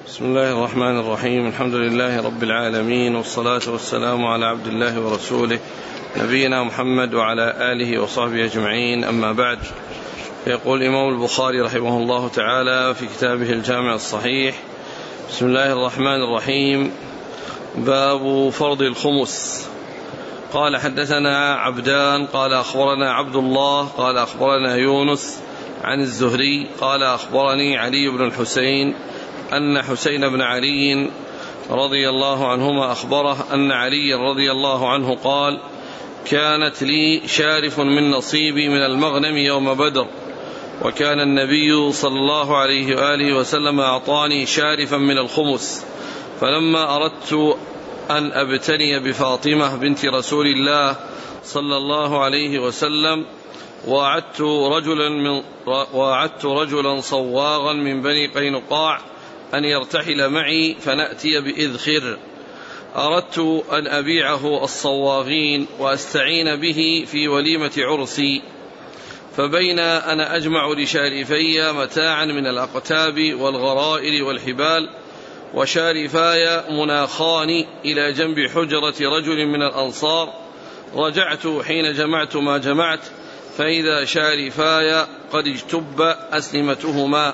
بسم الله الرحمن الرحيم. الحمد لله رب العالمين، والصلاة والسلام على عبد الله ورسوله نبينا محمد وعلى آله وصحبه أجمعين، أما بعد. يقول الإمام البخاري رحمه الله تعالى في كتابه الجامع الصحيح: بسم الله الرحمن الرحيم. باب فرض الخمس. قال: حدثنا عبدان قال أخبرنا عبد الله قال أخبرنا يونس عن الزهري قال أخبرني علي بن الحسين أن حسين بن علي رضي الله عنهما أخبره أن علي رضي الله عنه قال: كانت لي شارف من نصيبي من المغنم يوم بدر، وكان النبي صلى الله عليه وآله وسلم أعطاني شارفا من الخمس، فلما أردت أن أبتني بفاطمة بنت رسول الله صلى الله عليه وسلم وأعدت رجلا صواغا من بني قينقاع أن يرتحل معي فنأتي بإذخر، أردت أن أبيعه الصواغين وأستعين به في وليمة عرسي، فبين أنا أجمع لشارفي متاعا من الأقتاب والغرائر والحبال، وشارفاي مناخان إلى جنب حجرة رجل من الأنصار، رجعت حين جمعت ما جمعت، فإذا شارفاي قد اجتب أسلمتهما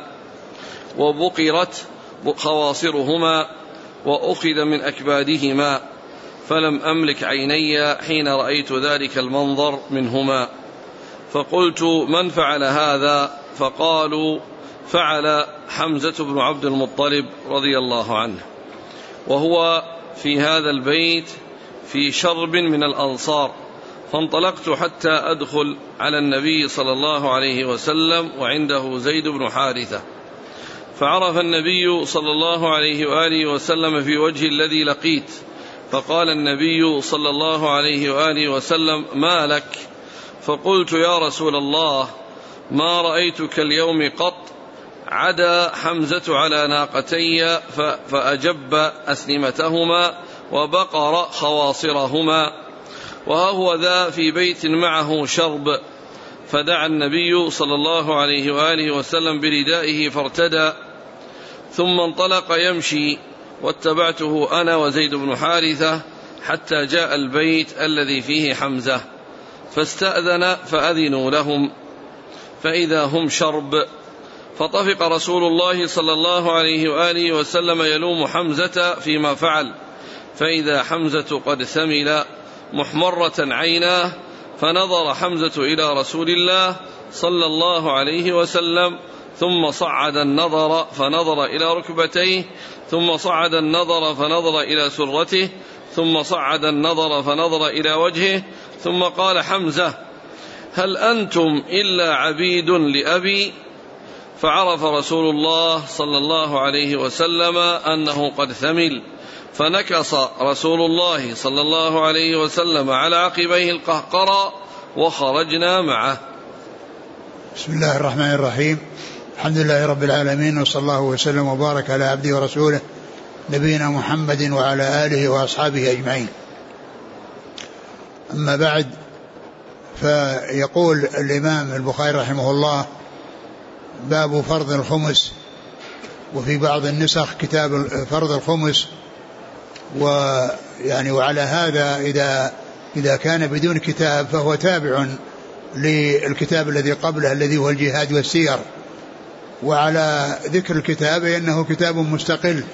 وبقرت خواصرهما وأخذ من أكبادهما، فلم أملك عيني حين رأيت ذلك المنظر منهما، فقلت: من فعل هذا؟ فقالوا: فعل حمزة بن عبد المطلب رضي الله عنه، وهو في هذا البيت في شرب من الأنصار، فانطلقت حتى أدخل على النبي صلى الله عليه وسلم وعنده زيد بن حارثة، فعرف النبي صلى الله عليه وآله وسلم في وجه الذي لقيت، فقال النبي صلى الله عليه وآله وسلم: ما لك؟ فقلت: يا رسول الله، ما رأيتك اليوم قط عدا حمزة على ناقتي فأجب أسلمتهما وبقر خواصرهما، وها هو ذا في بيت معه شرب. فدعا النبي صلى الله عليه وآله وسلم بردائه فارتدى، ثم انطلق يمشي، واتبعته أنا وزيد بن حارثة حتى جاء البيت الذي فيه حمزة، فاستأذن فأذنوا لهم، فإذا هم شرب، فطفق رسول الله صلى الله عليه وآله وسلم يلوم حمزة فيما فعل، فإذا حمزة قد ثمل محمرة عيناه، فنظر حمزة إلى رسول الله صلى الله عليه وسلم، ثم صعد النظر فنظر إلى ركبتيه، ثم صعد النظر فنظر إلى سرته، ثم صعد النظر فنظر إلى وجهه، ثم قال: حمزة، هل أنتم إلا عبيد لأبي؟ فعرف رسول الله صلى الله عليه وسلم أنه قد ثمل، فنكص رسول الله صلى الله عليه وسلم على عقبيه القهقرى، وخرجنا معه. بسم الله الرحمن الرحيم. الحمد لله رب العالمين، وصلى الله وسلم وبارك على عبده ورسوله نبينا محمد وعلى آله وأصحابه أجمعين. أما بعد، فيقول الإمام البخاري رحمه الله: باب فرض الخمس. وفي بعض النسخ كتاب فرض الخمس، وعلى هذا إذا كان بدون كتاب فهو تابع للكتاب الذي قبله الذي هو الجهاد والسير، وعلى ذكر الكتاب إنه كتاب مستقل،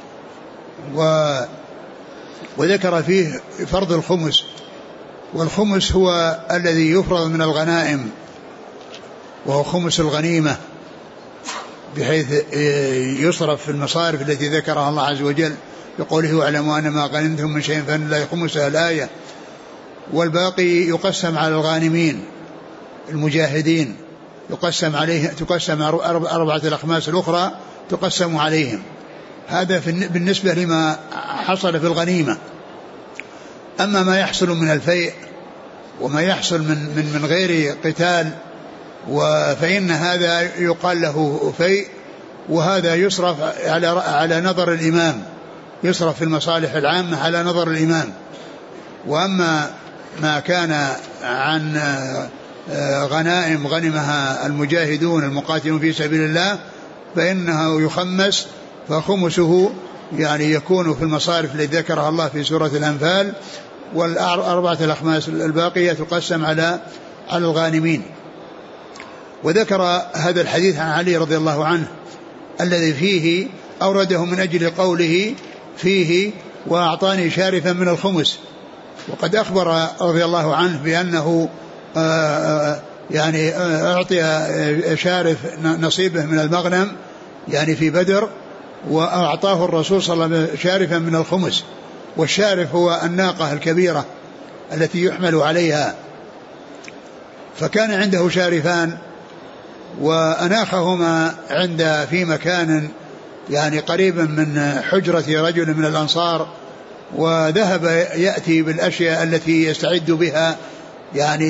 وذكر فيه فرض الخمس. والخمس هو الذي يفرض من الغنائم، وهو خمس الغنيمة، بحيث يصرف في المصارف التي ذكرها الله عز وجل بقوله: واعلموا أن ما غنمتم من شيء فإن لله خمسه الآية. والباقي يقسم على الغانمين المجاهدين، تقسم 4 الأخماس الأخرى تقسم عليهم. هذا بالنسبة لما حصل في الغنيمة. أما ما يحصل من الفيء وما يحصل من غير قتال، فإن هذا يقال له فيء، وهذا يصرف على نظر الإمام، يصرف في المصالح العامة على نظر الإمام. وأما ما كان عن غنائم غنمها المجاهدون المقاتلون في سبيل الله فإنه يخمس فخمسه يعني يكون في المصارف التي ذكرها الله في سورة الأنفال، والأربعة الأخماس الباقية تقسم على الغانمين. وذكر هذا الحديث عن علي رضي الله عنه الذي فيه أورده من أجل قوله فيه وأعطاني شارفا من الخمس. وقد أخبر رضي الله عنه بأنه يعني أعطي شارف نصيبه من المغنم يعني في بدر، وأعطاه الرسول صلى الله عليه وسلم شارفا من الخمس. والشارف هو الناقة الكبيرة التي يحمل عليها، فكان عنده شارفان وأناخهما عند في مكان يعني قريب من حجرة رجل من الأنصار، وذهب يأتي بالأشياء التي يستعد بها يعني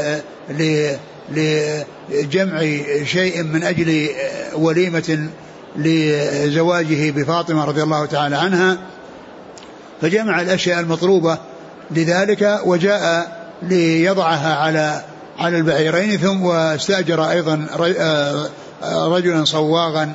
لجمع شيء من أجل وليمة لزواجه بفاطمة رضي الله تعالى عنها، فجمع الأشياء المطلوبة لذلك وجاء ليضعها على البعيرين، ثم واستأجر أيضا رجلا صواغا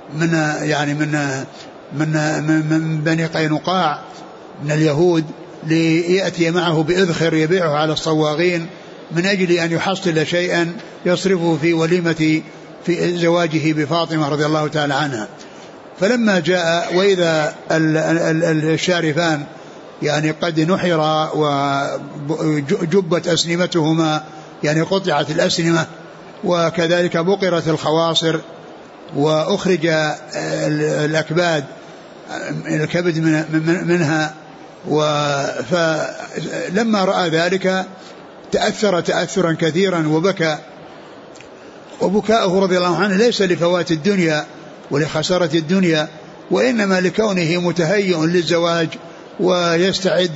من بني قينقاع من اليهود ليأتي معه بإذخر يبيعه على الصواغين من أجل أن يحصل شيئا يصرفه في وليمة في زواجه بفاطمة رضي الله تعالى عنها. فلما جاء وإذا الشارفان يعني قد نحرا وجبت أسنمتهما يعني قطعت الأسنمة، وكذلك بقرت الخواصر وأخرج الأكباد الكبد منها. فلما رأى ذلك تأثر تأثرا كثيرا وبكى، وبكاءه رضي الله عنه ليس لفوات الدنيا ولخسارة الدنيا، وإنما لكونه متهيئ للزواج ويستعد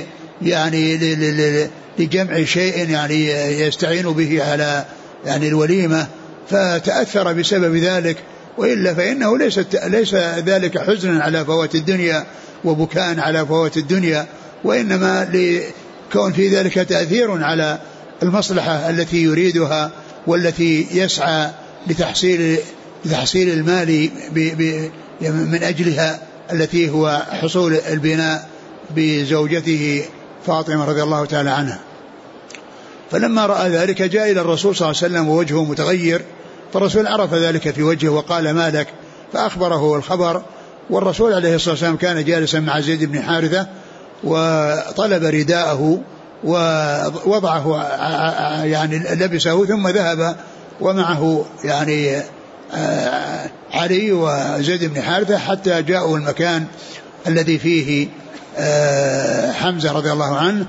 لجمع شيء يعني يستعين به على يعني الوليمة، فتأثر بسبب ذلك. وإلا فإنه ليس ذلك حزنا على فوات الدنيا وبكاء على فوات الدنيا، وإنما لكون في ذلك تأثير على المصلحة التي يريدها والتي يسعى لتحصيل المال من أجلها، التي هو حصول البناء بزوجته فاطمة رضي الله تعالى عنها. فلما رأى ذلك جاء إلى الرسول صلى الله عليه وسلم ووجهه متغير، فالرسول عرف ذلك في وجهه وقال ما لك، فأخبره الخبر. والرسول عليه الصلاة والسلام كان جالسا مع زيد بن حارثة وطلب رداءه ووضعه يعني لبسه، ثم ذهب ومعه يعني علي وزيد بن حارثة حتى جاءوا المكان الذي فيه حمزة رضي الله عنه،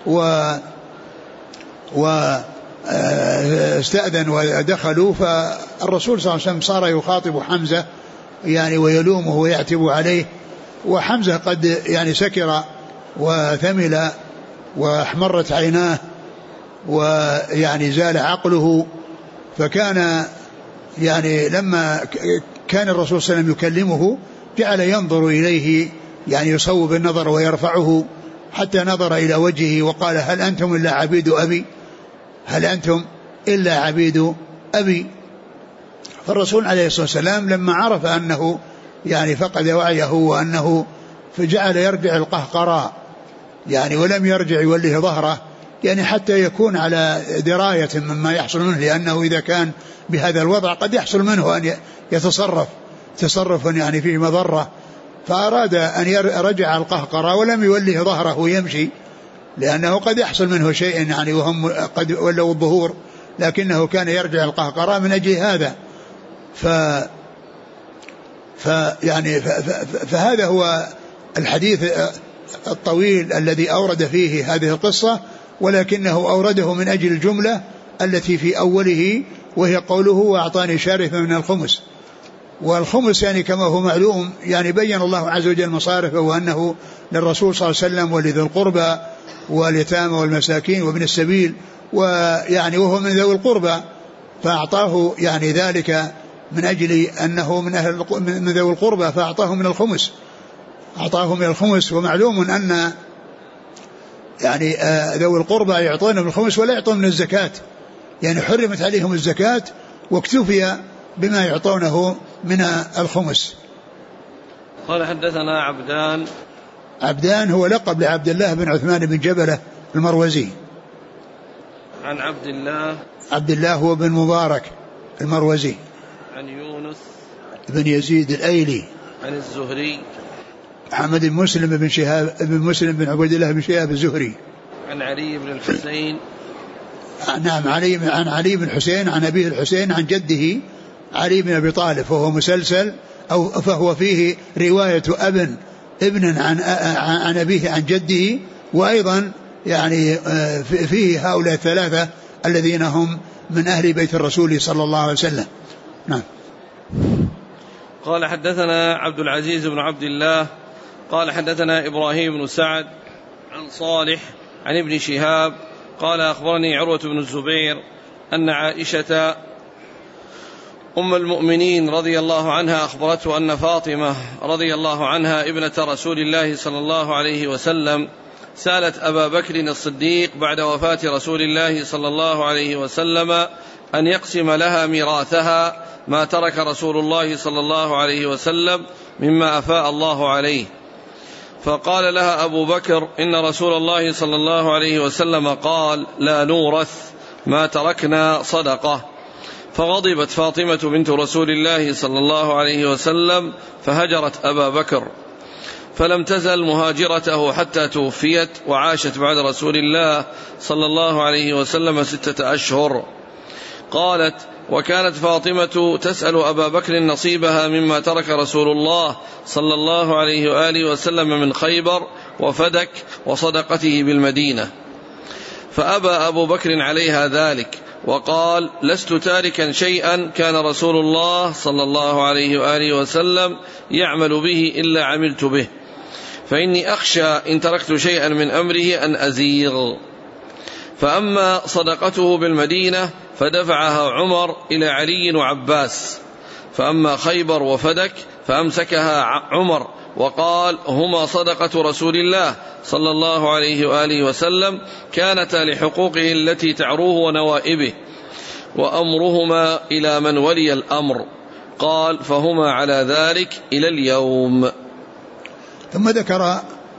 واستأذن ودخلوا. فالرسول صلى الله عليه وسلم صار يخاطب حمزة يعني ويلومه ويعتب عليه، وحمزة قد يعني سكر وثمل واحمرت عيناه ويعني زال عقله. فكان يعني لما كان الرسول صلى الله عليه وسلم يكلمه جعل ينظر إليه يعني يصوب النظر ويرفعه حتى نظر إلى وجهه وقال هل أنتم إلا عبيد أبي، هل أنتم إلا عبيد أبي. فالرسول عليه الصلاة والسلام لما عرف أنه يعني فقد وعيه وأنه فجعل يرجع القهقراء يعني ولم يرجع يوله ظهره يعني حتى يكون على دراية مما يحصل منه، لأنه إذا كان بهذا الوضع قد يحصل منه أن يتصرف تصرفا يعني فيه مضرة، فأراد أن يرجع القهقراء ولم يوله ظهره يمشي، لأنه قد يحصل منه شيء يعني وهم قد ولوا الظهور، لكنه كان يرجع القهقراء من أجل هذا. فهذا هو الحديث الطويل الذي أورد فيه هذه القصة، ولكنه أورده من أجل الجملة التي في أوله وهي قوله وأعطاني شارفا من الخمس. والخمس يعني كما هو معلوم يعني بين الله عز وجل مصارفه، وأنه للرسول صلى الله عليه وسلم ولذي القربى واليتامى والمساكين وابن السبيل، ويعني وهو من ذوي القربى، فأعطاه يعني ذلك من أجل أنه من ذوي القربى فأعطاه من الخمس، أعطاه من الخمس. ومعلوم أن يعني ذوي القربى يعطون من الخمس ولا يعطون من الزكاة، يعني حرمت عليهم الزكاة واكتفي بما يعطونه من الخمس. قال حدثنا عبدان هو لقب لعبد الله بن عثمان بن جبلة المروزي. عن عبد الله هو بن مبارك المروزي. عن يونس بن يزيد الأيلي. عن الزهري محمد بن مسلم بن عبد الله بن شهاب الزهري. عن علي بن الحسين. نعم عن علي بن الحسين عن أبيه الحسين عن جده علي بن أبي طالب، فهو مسلسل أو فهو فيه رواية ابن عن أبيه عن جده، وأيضا يعني فيه هؤلاء الثلاثة الذين هم من أهل بيت الرسول صلى الله عليه وسلم. نعم. قال حدثنا عبد العزيز بن عبد الله قال حدثنا إبراهيم بن سعد عن صالح عن ابن شهاب قال أخبرني عروة بن الزبير أن عائشة أم المؤمنين رضي الله عنها أخبرته أن فاطمة رضي الله عنها ابنة رسول الله صلى الله عليه وسلم سألت أبا بكر الصديق بعد وفاة رسول الله صلى الله عليه وسلم أن يقسم لها ميراثها ما ترك رسول الله صلى الله عليه وسلم مما أفاء الله عليه، فقال لها أبو بكر إن رسول الله صلى الله عليه وسلم قال لا نورث ما تركنا صدقة، فغضبت فاطمة بنت رسول الله صلى الله عليه وسلم فهجرت أبا بكر، فلم تزل مهاجرته حتى توفيت، وعاشت بعد رسول الله صلى الله عليه وسلم 6 أشهر. قالت وكانت فاطمة تسأل أبا بكر نصيبها مما ترك رسول الله صلى الله عليه وآله وسلم من خيبر وفدك وصدقته بالمدينة، فأبى أبو بكر عليها ذلك وقال لست تاركا شيئا كان رسول الله صلى الله عليه وآله وسلم يعمل به إلا عملت به، فإني أخشى إن تركت شيئا من أمره أن أزيغ. فأما صدقته بالمدينة فدفعها عمر إلى علي وعباس، فأما خيبر وفدك فأمسكها عمر وقال هما صدقة رسول الله صلى الله عليه وآله وسلم كانتا لحقوقه التي تعروه ونوائبه، وأمرهما إلى من ولي الأمر. قال فهما على ذلك إلى اليوم. ثم ذكر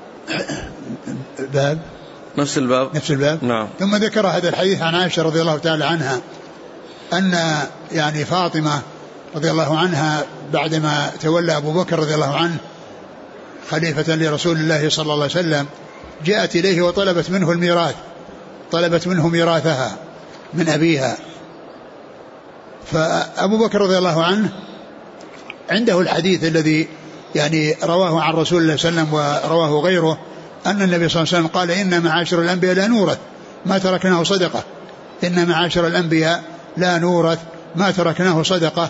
باب نفس الباب. نعم. ثم ذكر هذا الحديث عن عائشة رضي الله تعالى عنها أن يعني فاطمة رضي الله عنها بعدما تولى أبو بكر رضي الله عنه خليفة لرسول الله صلى الله عليه وسلم جاءت إليه وطلبت منه الميراث، طلبت منه ميراثها من أبيها. فأبو بكر رضي الله عنه عنده الحديث الذي يعني رواه عن رسول الله صلى الله عليه وسلم ورواه غيره أن النبي صلى الله عليه وسلم قال إن معاشر الأنبياء لا نورث ما تركناه صدقة، إن معاشر الأنبياء لا نورث ما تركناه صدقة.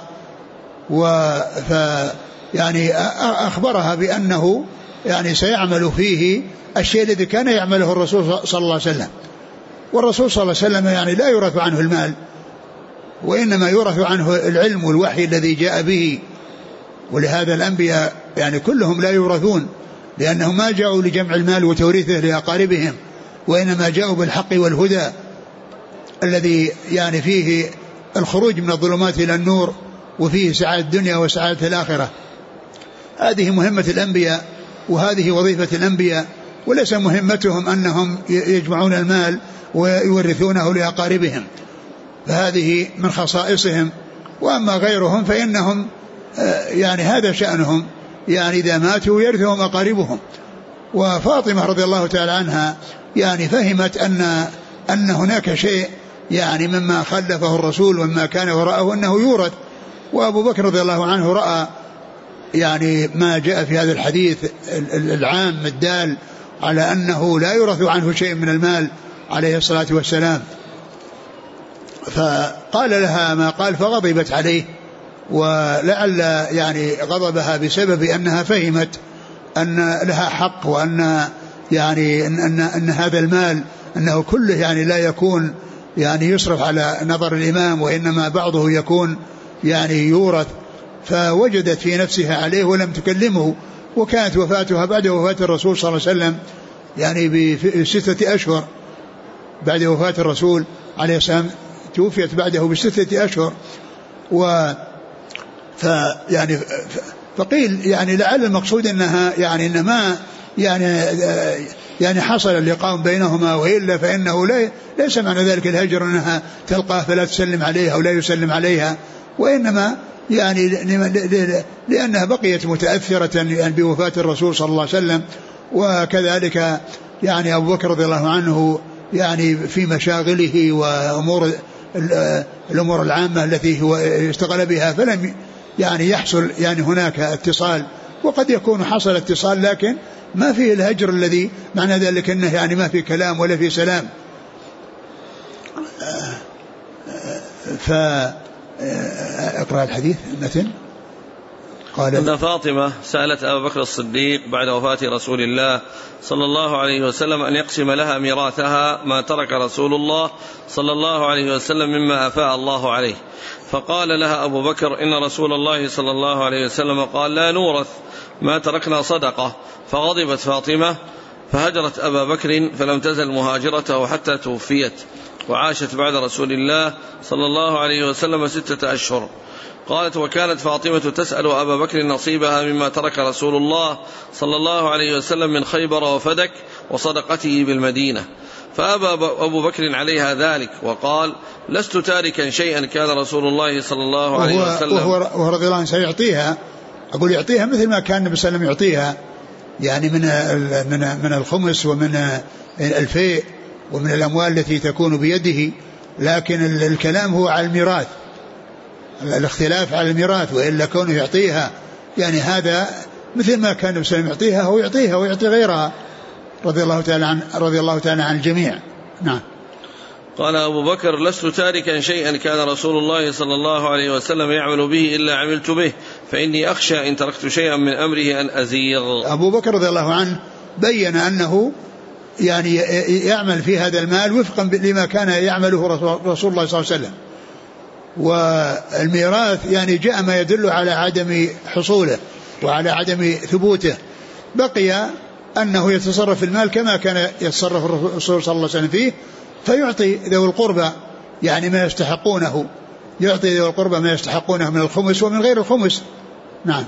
يعني أخبرها بأنه يعني سيعمل فيه الشيء الذي كان يعمله الرسول صلى الله عليه وسلم، والرسول صلى الله عليه وسلم يعني لا يورث عنه المال، وإنما يورث عنه العلم والوحي الذي جاء به. ولهذا الأنبياء يعني كلهم لا يورثون، لأنهم ما جاءوا لجمع المال وتوريثه لأقاربهم، وإنما جاءوا بالحق والهدى الذي يعني فيه الخروج من الظلمات إلى النور، وفيه سعادة الدنيا وسعادة الآخرة. هذه مهمة الأنبياء وهذه وظيفة الأنبياء، وليس مهمتهم أنهم يجمعون المال ويورثونه لأقاربهم، فهذه من خصائصهم. وأما غيرهم فإنهم يعني هذا شأنهم، يعني إذا ماتوا يرثهم أقاربهم. وفاطمة رضي الله تعالى عنها يعني فهمت أن هناك شيء يعني مما خلفه الرسول ومما كان وراءه أنه يورث، وأبو بكر رضي الله عنه رأى يعني ما جاء في هذا الحديث العام الدال على أنه لا يورث عنه شيء من المال عليه الصلاة والسلام، فقال لها ما قال فغضبت عليه، ولعل يعني غضبها بسبب أنها فهمت أن لها حق، وأن يعني أن هذا المال أنه كله يعني لا يكون يعني يصرف على نظر الإمام، وإنما بعضه يكون يعني يورث. فوجدت في نفسها عليه ولم تكلمه، وكانت وفاتها بعد وفاة الرسول صلى الله عليه وسلم يعني ب6 أشهر بعد وفاة الرسول عليه السلام، توفيت بعده ب6 أشهر. فقيل يعني لعل المقصود أنها يعني إنما يعني حصل اللقاء بينهما، وإلا فإنه ليس معنى ذلك الهجر أنها تلقاه فلا تسلم عليها أو لا يسلم عليها، وإنما يعني لأنها بقيت متأثرة يعني بوفاة الرسول صلى الله عليه وسلم. وكذلك يعني أبو بكر رضي الله عنه يعني في مشاغله وأمور الأمور العامة التي هو اشتغل بها، فلم يعني يحصل يعني هناك اتصال، وقد يكون حصل اتصال لكن ما فيه الهجر الذي معنى ذلك أنه يعني ما في كلام ولا في سلام. فأقرأ الحديث مثل قال أن فاطمة سألت أبا بكر الصديق بعد وفاة رسول الله صلى الله عليه وسلم أن يقسم لها ميراثها ما ترك رسول الله صلى الله عليه وسلم مما أفاء الله عليه، فقال لها أبو بكر إن رسول الله صلى الله عليه وسلم قال لا نورث ما تركنا صدقة، فغضبت فاطمة فهجرت أبا بكر فلم تزل مهاجرته حتى توفيت، وعاشت بعد رسول الله صلى الله عليه وسلم 6 أشهر. قالت وكانت فاطمة تسأل أبا بكر نصيبها مما ترك رسول الله صلى الله عليه وسلم من خيبر وفدك وصدقته بالمدينة، فأبى أبو بكر عليها ذلك وقال لست تاركا شيئا كان رسول الله صلى الله عليه وسلم وهو رضي الله عنه سيعطيها، أقول يعطيها مثل ما كان النبي صلى الله عليه وسلم يعطيها، يعني من الخمس ومن الفيء ومن الأموال التي تكون بيده، لكن الكلام هو على الميراث، الاختلاف على الميراث، وإلا كونه يعطيها يعني هذا مثل ما كان النبي صلى الله عليه وسلم يعطيها هو يعطيها ويعطي غيرها رضي الله تعالى عن الجميع. نعم. قال أبو بكر لست تاركا شيئا كان رسول الله صلى الله عليه وسلم يعمل به إلا عملت به، فإني أخشى إن تركت شيئا من أمره أن أزيغ. أبو بكر رضي الله عنه بين أنه يعني يعمل في هذا المال وفقا لما كان يعمله رسول الله صلى الله عليه وسلم، والميراث يعني جاء ما يدل على عدم حصوله وعلى عدم ثبوته، بقي أنه يتصرف المال كما كان يتصرف الرسول صلى الله عليه وسلم فيه، فيعطي ذوي القربى يعني ما يستحقونه، يعطي ذوي القربى ما يستحقونه من الخمس ومن غير الخمس. نعم.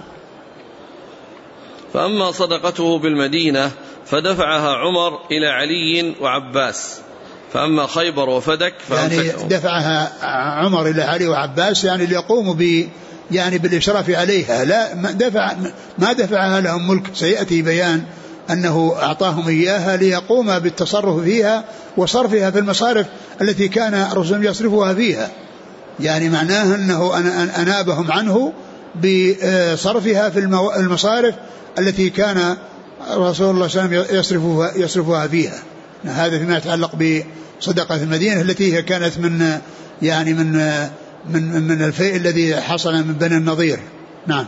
فأما صدقته بالمدينة فدفعها عمر إلى علي وعباس، فأما خيبر وفدك يعني دفعها عمر إلى علي وعباس يعني ليقوموا يعني بالإشراف عليها، لا ما دفعها لهم ملك، سيأتي بيان أنه أعطاهم إياها ليقوم بالتصرف فيها وصرفها في المصارف التي كان الرسول يصرفها فيها، يعني معناه أنه أنابهم عنه بصرفها في المصارف التي كان رسول الله صلى الله عليه وسلم يصرفها فيها. هذا فيما يتعلق بصدقة المدينة التي هي كانت من يعني من الفيء الذي حصل من بني النضير. نعم.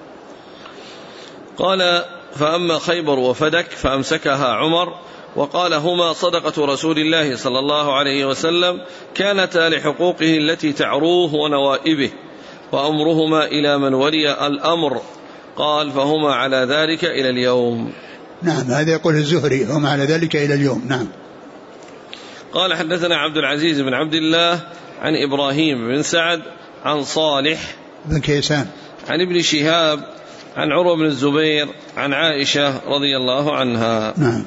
قال فأما خيبر وفدك فأمسكها عمر وقال هما صدقة رسول الله صلى الله عليه وسلم كانتا لحقوقه التي تعروه ونوائبه، وأمرهما إلى من ولي الأمر. قال فهما على ذلك إلى اليوم. نعم. هذا يقول الزهري هما على ذلك إلى اليوم. نعم. قال حدثنا عبد العزيز بن عبد الله عن إبراهيم بن سعد عن صالح بن كيسان عن ابن شهاب عن عروة بن الزبير عن عائشة رضي الله عنها. نعم.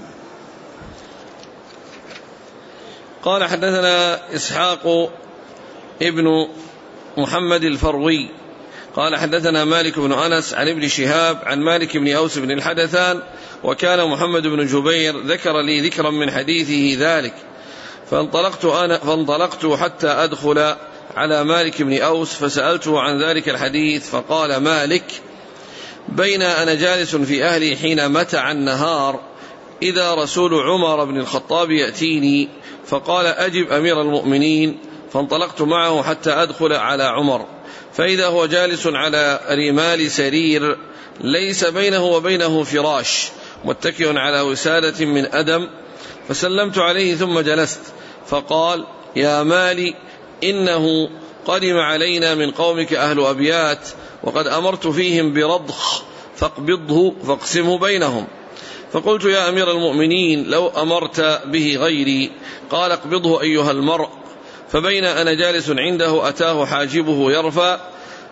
قال حدثنا إسحاق ابن محمد الفروي قال حدثنا مالك بن أنس عن ابن شهاب عن مالك بن أوس بن الحدثان، وكان محمد بن جبير ذكر لي ذكرا من حديثه ذلك، فانطلقت حتى أدخل على مالك بن أوس فسألته عن ذلك الحديث، فقال مالك بين أنا جالس في أهلي حين متع النهار إذا رسول عمر بن الخطاب يأتيني فقال أجب أمير المؤمنين، فانطلقت معه حتى أدخل على عمر فإذا هو جالس على رمال سرير ليس بينه وبينه فراش متكئ على وسادة من أدم، فسلمت عليه ثم جلست، فقال يا مالي إنه قدم علينا من قومك أهل أبيات وقد أمرت فيهم برضخ فاقبضه فاقسمه بينهم. فقلت يا أمير المؤمنين لو أمرت به غيري. قال اقبضه أيها المرء. فبين أنا جالس عنده أتاه حاجبه يرفع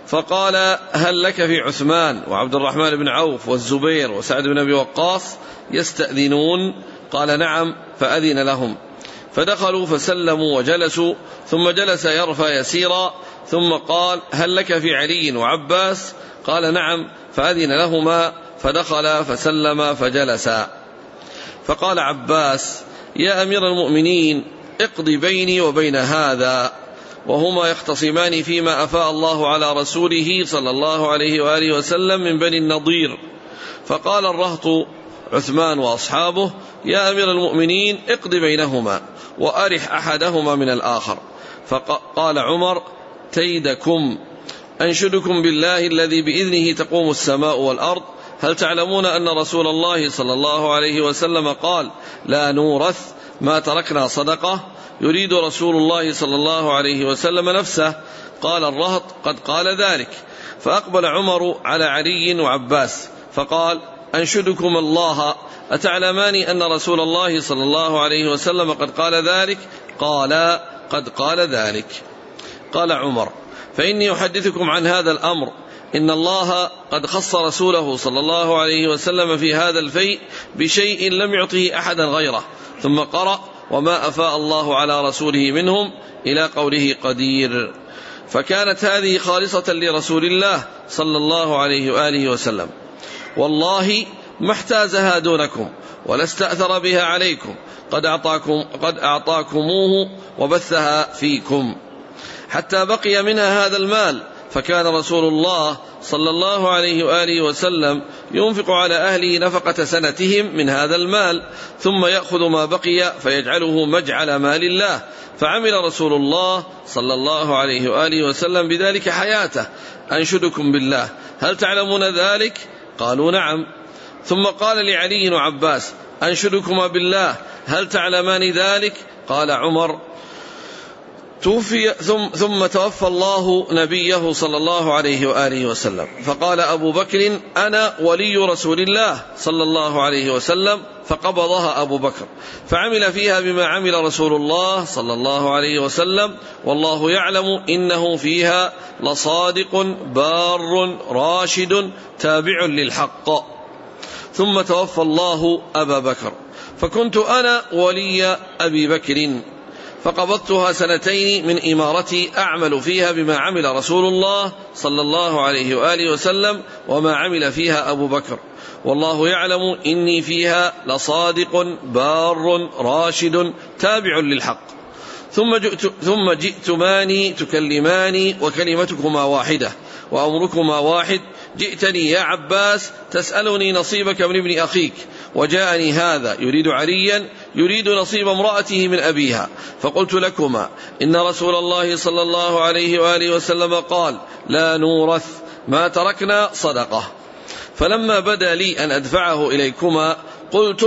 فقال: هل لك في عثمان وعبد الرحمن بن عوف والزبير وسعد بن أبي وقاص يستأذنون؟ قال: نعم. فأذن لهم، فدخلوا فسلموا وجلسوا، ثم جلس يرفع يسيرا، ثم قال: هل لك في علي وعباس؟ قال: نعم. فأذن لهما، فدخل فسلم فجلسا. فقال عباس: يا أمير المؤمنين، اقض بيني وبين هذا، وهما يختصمان فيما أفاء الله على رسوله صلى الله عليه وآله وسلم من بني النضير. فقال الرهط عثمان وأصحابه: يا أمير المؤمنين، اقض بينهما وأرح أحدهما من الآخر. فقال عمر: تيدكم، أنشدكم بالله الذي بإذنه تقوم السماء والأرض، هل تعلمون أن رسول الله صلى الله عليه وسلم قال: لا نورث ما تركنا صدقة؟ يريد رسول الله صلى الله عليه وسلم نفسه. قال الرهط: قد قال ذلك. فأقبل عمر على علي وعباس فقال: أنشدكم الله، أتعلمان أن رسول الله صلى الله عليه وسلم قد قال ذلك؟ قال: قد قال ذلك. قال عمر: فإني أحدثكم عن هذا الأمر، إن الله قد خص رسوله صلى الله عليه وسلم في هذا الفيء بشيء لم يعطه أحدا غيره. ثم قرأ: وما أفاء الله على رسوله منهم إلى قوله قدير. فكانت هذه خالصة لرسول الله صلى الله عليه وآله وسلم، والله ما احتازها دونكم ولا استأثر بها عليكم، قد أعطاكموه وبثها فيكم، حتى بقي منها هذا المال. فكان رسول الله صلى الله عليه وآله وسلم ينفق على أهله نفقة سنتهم من هذا المال، ثم يأخذ ما بقي فيجعله مجعل مال الله. فعمل رسول الله صلى الله عليه وآله وسلم بذلك حياته. أنشدكم بالله، هل تعلمون ذلك؟ قالوا: نعم. ثم قال لعلي وعباس: أنشدكما بالله، هل تعلمان ذلك؟ قال عمر: توفي ثم توفى الله نبيه صلى الله عليه وآله وسلم. فقال أبو بكر: أنا ولي رسول الله صلى الله عليه وسلم. فقبضها أبو بكر فعمل فيها بما عمل رسول الله صلى الله عليه وسلم، والله يعلم إنه فيها لصادق بار راشد تابع للحق. ثم توفى الله أبا بكر، فكنت أنا ولي أبي بكر، فقبضتها سنتين من إمارتي أعمل فيها بما عمل رسول الله صلى الله عليه وآله وسلم وما عمل فيها أبو بكر، والله يعلم إني فيها لصادق بار راشد تابع للحق. ثم جئتماني تكلماني وكلمتكما واحدة وأمركما واحد. جئتني يا عباس تسألني نصيبك من ابن أخيك، وجاءني هذا يريد عليا يريد نصيب امرأته من أبيها، فقلت لكما إن رسول الله صلى الله عليه وآله وسلم قال: لا نورث ما تركنا صدقة. فلما بدا لي أن أدفعه إليكما قلت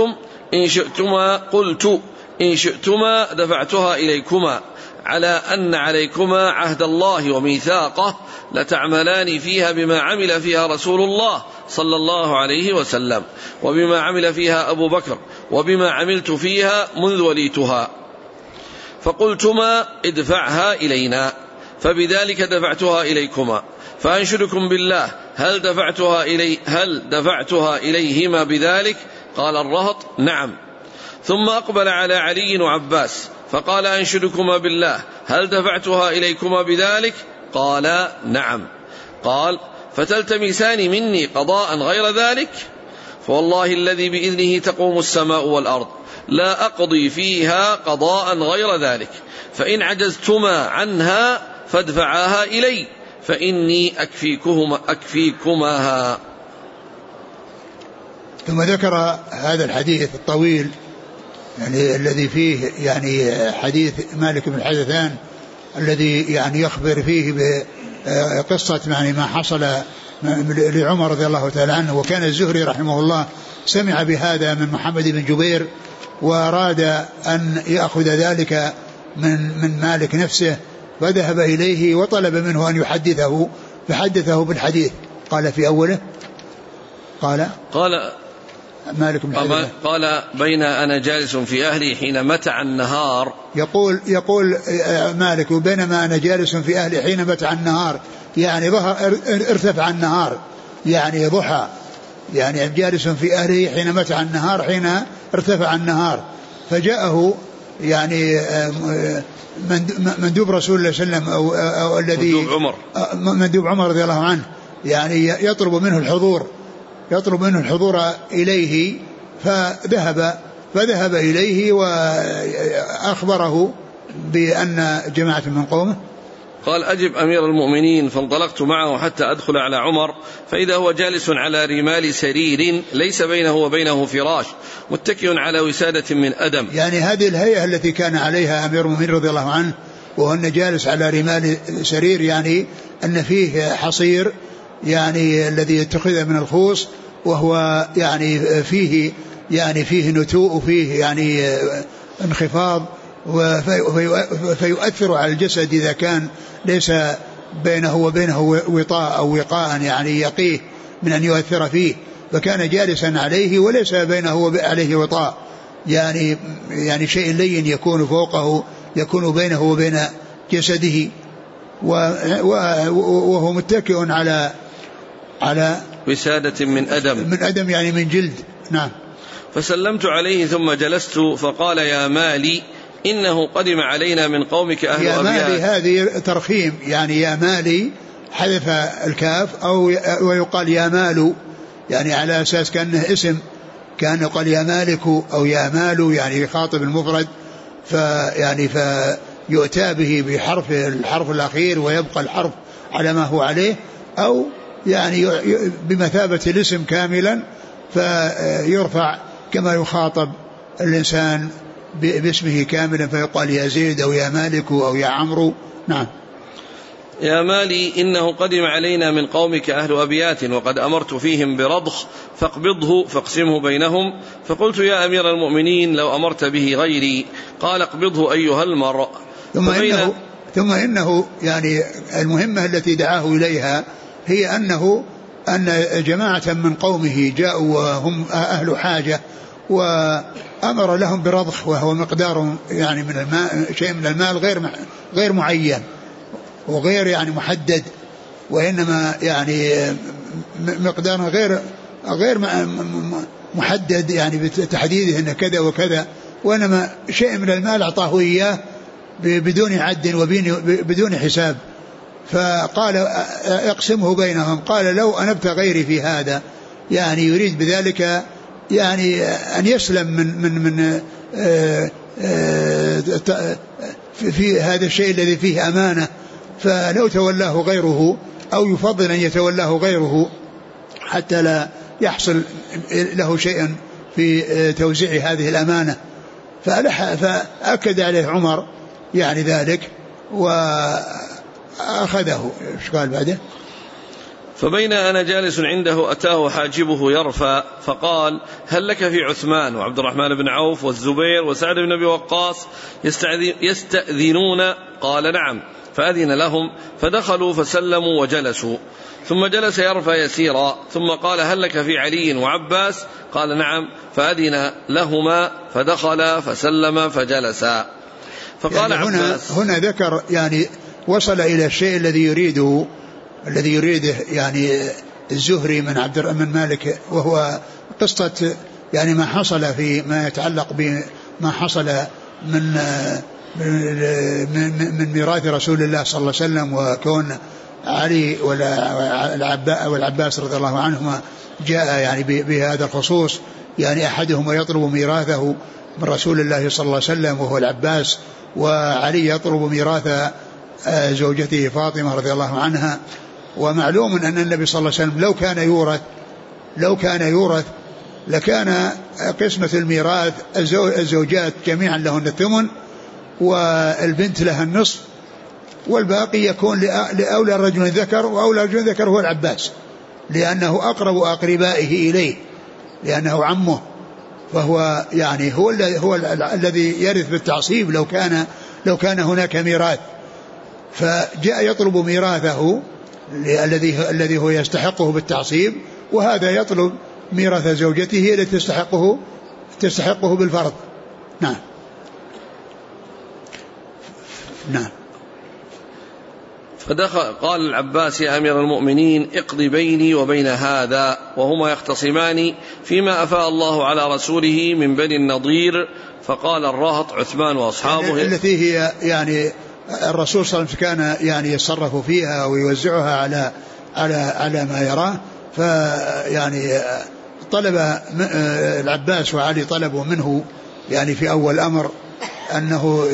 إن شئتما دفعتها إليكما، على أن عليكما عهد الله وميثاقه لتعملان فيها بما عمل فيها رسول الله صلى الله عليه وسلم، وبما عمل فيها أبو بكر، وبما عملت فيها منذ وليتها. فقلتما: ادفعها إلينا، فبذلك دفعتها إليكما. فأنشدكم بالله، هل دفعتها إليهما بذلك؟ قال الرهط: نعم. ثم أقبل على علي وعباس فقال: أنشدكما بالله، هل دفعتها إليكما بذلك؟ قال: نعم. قال: فتلتمسان مني قضاء غير ذلك؟ فوالله الذي بإذنه تقوم السماء والأرض لا أقضي فيها قضاء غير ذلك، فإن عجزتما عنها فادفعاها إلي، فإني أكفيكماها. ثم ذكر هذا الحديث الطويل يعني الذي فيه يعني حديث مالك بن الحدثان الذي يعني يخبر فيه بقصة يعني ما حصل لعمر رضي الله تعالى عنه. وكان الزهري رحمه الله سمع بهذا من محمد بن جبير وأراد أن يأخذ ذلك من مالك نفسه، فذهب إليه وطلب منه أن يحدثه، فحدثه بالحديث. قال في أوله قال مالك بن حدثان قال: بين أنا جالس في أهلي حين متع النهار. يقول مالك: وبينما أنا جالس في أهلي حين متع النهار، يعني ارتفع النهار، يعني ضحى، يعني جالس في أهله حين متع النهار، حين ارتفع النهار. فجاءه يعني مندوب رسول الله صلى الله عليه وسلم أو الذي مندوب عمر رضي الله عنه، يعني يطلب منه الحضور إليه، فذهب إليه وأخبره بأن جماعة من قومه. قال: أجب أمير المؤمنين. فانطلقت معه حتى أدخل على عمر، فإذا هو جالس على رمال سرير ليس بينه وبينه فراش، متكئ على وسادة من أدم. يعني هذه الهيئة التي كان عليها أمير المؤمنين رضي الله عنه، وهو أنه جالس على رمال سرير، يعني أن فيه حصير، يعني الذي يتخذ من الخوص، وهو يعني فيه نتوء، وفيه يعني انخفاض، فيؤثر على الجسد إذا كان ليس بينه وبينه وطاء أو وقاء يعني يقيه من أن يؤثر فيه، فكان جالسا عليه وليس بينه وعليه وطاء، يعني شيء لين يكون فوقه، يكون بينه وبين جسده، وهو متكئ على وسادة من أدم يعني من جلد. نعم. فسلمت عليه ثم جلست، فقال: يا مالي إنه قدم علينا من قومك أهل أبيات. يا مالي هذه ترخيم، يعني يا مالي حذف الكاف، ويقال يا مال، يعني على أساس كأنه اسم، كان يقال يا مالك أو يا مال، يعني يخاطب المفرد، فيؤتى به بحرف الحرف الأخير ويبقى الحرف على ما هو عليه، أو يعني بمثابة الاسم كاملا، فيرفع كما يخاطب الإنسان باسمه كاملا، فيقال يا زيد أو يا مالك أو يا عمرو. نعم. يا مالي إنه قدم علينا من قومك أهل أبيات، وقد أمرت فيهم برضخ، فاقبضه فاقسمه بينهم. فقلت: يا أمير المؤمنين لو أمرت به غيري. قال: اقبضه أيها المرء. ثم إنه يعني المهمة التي دعاه إليها هي أن جماعة من قومه جاءوا وهم أهل حاجة، وأمر لهم برضخ، وهو مقدار يعني من الماء، شيء من المال غير معين وغير يعني محدد، وإنما يعني مقدار غير محدد يعني بتحديده إن كذا وكذا، وإنما شيء من المال أعطاه إياه بدون عد وبدون حساب. فقال: اقسمه بينهم. قال: لو أنبت غيري في هذا، يعني يريد بذلك يعني أن يسلم من في هذا الشيء الذي فيه أمانة، فلو تولاه غيره، أو يفضل أن يتولاه غيره حتى لا يحصل له شيء في توزيع هذه الأمانة. فأكد عليه عمر يعني ذلك وأخذه. ايش قال بعده؟ فبين أنا جالس عنده أتاه حاجبه يرفع، فقال: هل لك في عثمان وعبد الرحمن بن عوف والزبير وسعد بن أبي وقاص يستأذنون؟ قال: نعم. فأذن لهم، فدخلوا فسلموا وجلسوا، ثم جلس يرفع يسيرا، ثم قال: هل لك في علي وعباس؟ قال: نعم. فأذن لهما، فدخل فسلم فجلسا. فقال يعني عباس: هنا ذكر يعني وصل إلى الشيء الذي يريده يعني الزهري من مالك، وهو قصة يعني ما حصل في ما يتعلق بما حصل من ميراث رسول الله صلى الله عليه وسلم، وكون علي والعباس رضي الله عنهما جاء يعني بهذا الخصوص، يعني أحدهما يطلب ميراثه من رسول الله صلى الله عليه وسلم وهو العباس، وعلي يطلب ميراث زوجته فاطمة رضي الله عنها. ومعلوم أن النبي صلى الله عليه وسلم لو كان يورث لكان قسمة الميراث الزوجات جميعا لهن الثمن، والبنت لها النصف، والباقي يكون لأولى رجل ذكر، وأولى رجل ذكر هو العباس، لأنه أقرب أقربائه إليه، لأنه عمه، فهو يعني هو الذي يرث بالتعصيب لو كان هناك ميراث. فجاء يطلب ميراثه الذي هو يستحقه بالتعصيب، وهذا يطلب ميراث زوجته التي تستحقه بالفرض. نعم. قال العباس: يا أمير المؤمنين اقض بيني وبين هذا، وهما يختصمان فيما أفاء الله على رسوله من بني النضير. فقال الرهط عثمان وأصحابه، التي هي يعني الرسول صلى الله عليه وسلم كان يعني يتصرف فيها ويوزعها على ما يراه. فيعني طلب العباس وعلي طلبوا منه يعني في أول الأمر أنه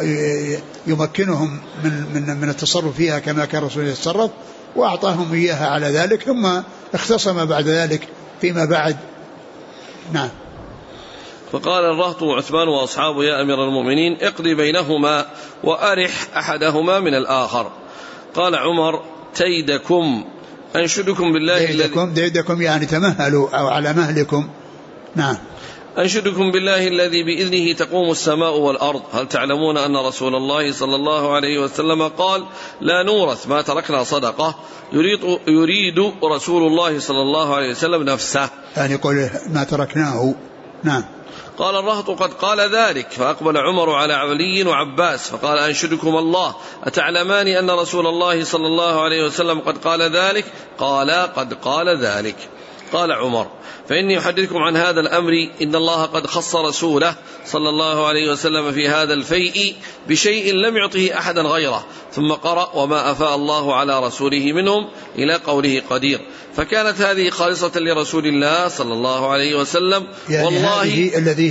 يمكنهم من التصرف فيها كما كان الرسول يتصرف، وأعطاهم إياها على ذلك، ثم اختصم بعد ذلك فيما بعد. نعم. فقال الرهط عثمان وأصحابه: يا أمير المؤمنين اقض بينهما وأرح أحدهما من الآخر. قال عمر: تيدكم، أنشدكم بالله ديدكم يعني تمهلوا أو على مهلكم. نعم. أنشدكم بالله الذي بإذنه تقوم السماء والأرض، هل تعلمون أن رسول الله صلى الله عليه وسلم قال: لا نورث ما تركنا صدقة؟ يريد رسول الله صلى الله عليه وسلم نفسه، يعني يقول ما تركناه. نعم. قال الرهط: قد قال ذلك. فأقبل عمر على علي وعباس فقال: أنشدكم الله، أتعلمان أن رسول الله صلى الله عليه وسلم قد قال ذلك؟ قال: قد قال ذلك. قال عمر: فإني أحدثكم عن هذا الأمر، إن الله قد خص رسوله صلى الله عليه وسلم في هذا الفيء بشيء لم يعطه أحدا غيره. ثم قرأ: وما أفاء الله على رسوله منهم إلى قوله قدير. فكانت هذه خالصة لرسول الله صلى الله عليه وسلم. يعني والله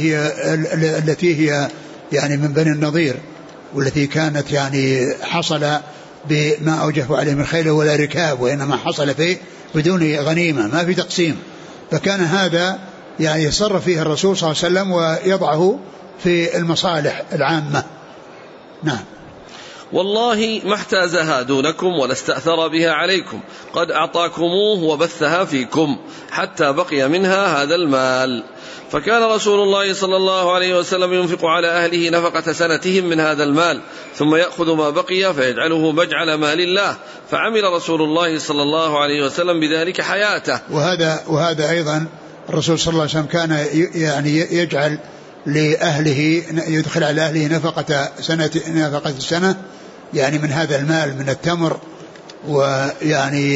التي هي يعني من بني النضير، والتي كانت يعني حصل بما أوجف عليه من خيل ولا ركاب، وإنما حصل فيه بدون غنيمة، ما في تقسيم. فكان هذا يعني يصرف فيه الرسول صلى الله عليه وسلم ويضعه في المصالح العامة. نعم. والله ما احتازها دونكم ولا استأثر بها عليكم، قد أعطاكموه وبثها فيكم حتى بقي منها هذا المال. فكان رسول الله صلى الله عليه وسلم ينفق على أهله نفقة سنتهم من هذا المال، ثم يأخذ ما بقي فيجعله مجعل مال الله. فعمل رسول الله صلى الله عليه وسلم بذلك حياته. وهذا أيضا الرسول صلى الله عليه وسلم كان يعني يجعل لأهله، يدخل على أهله نفقة السنة يعني من هذا المال من التمر، ويعني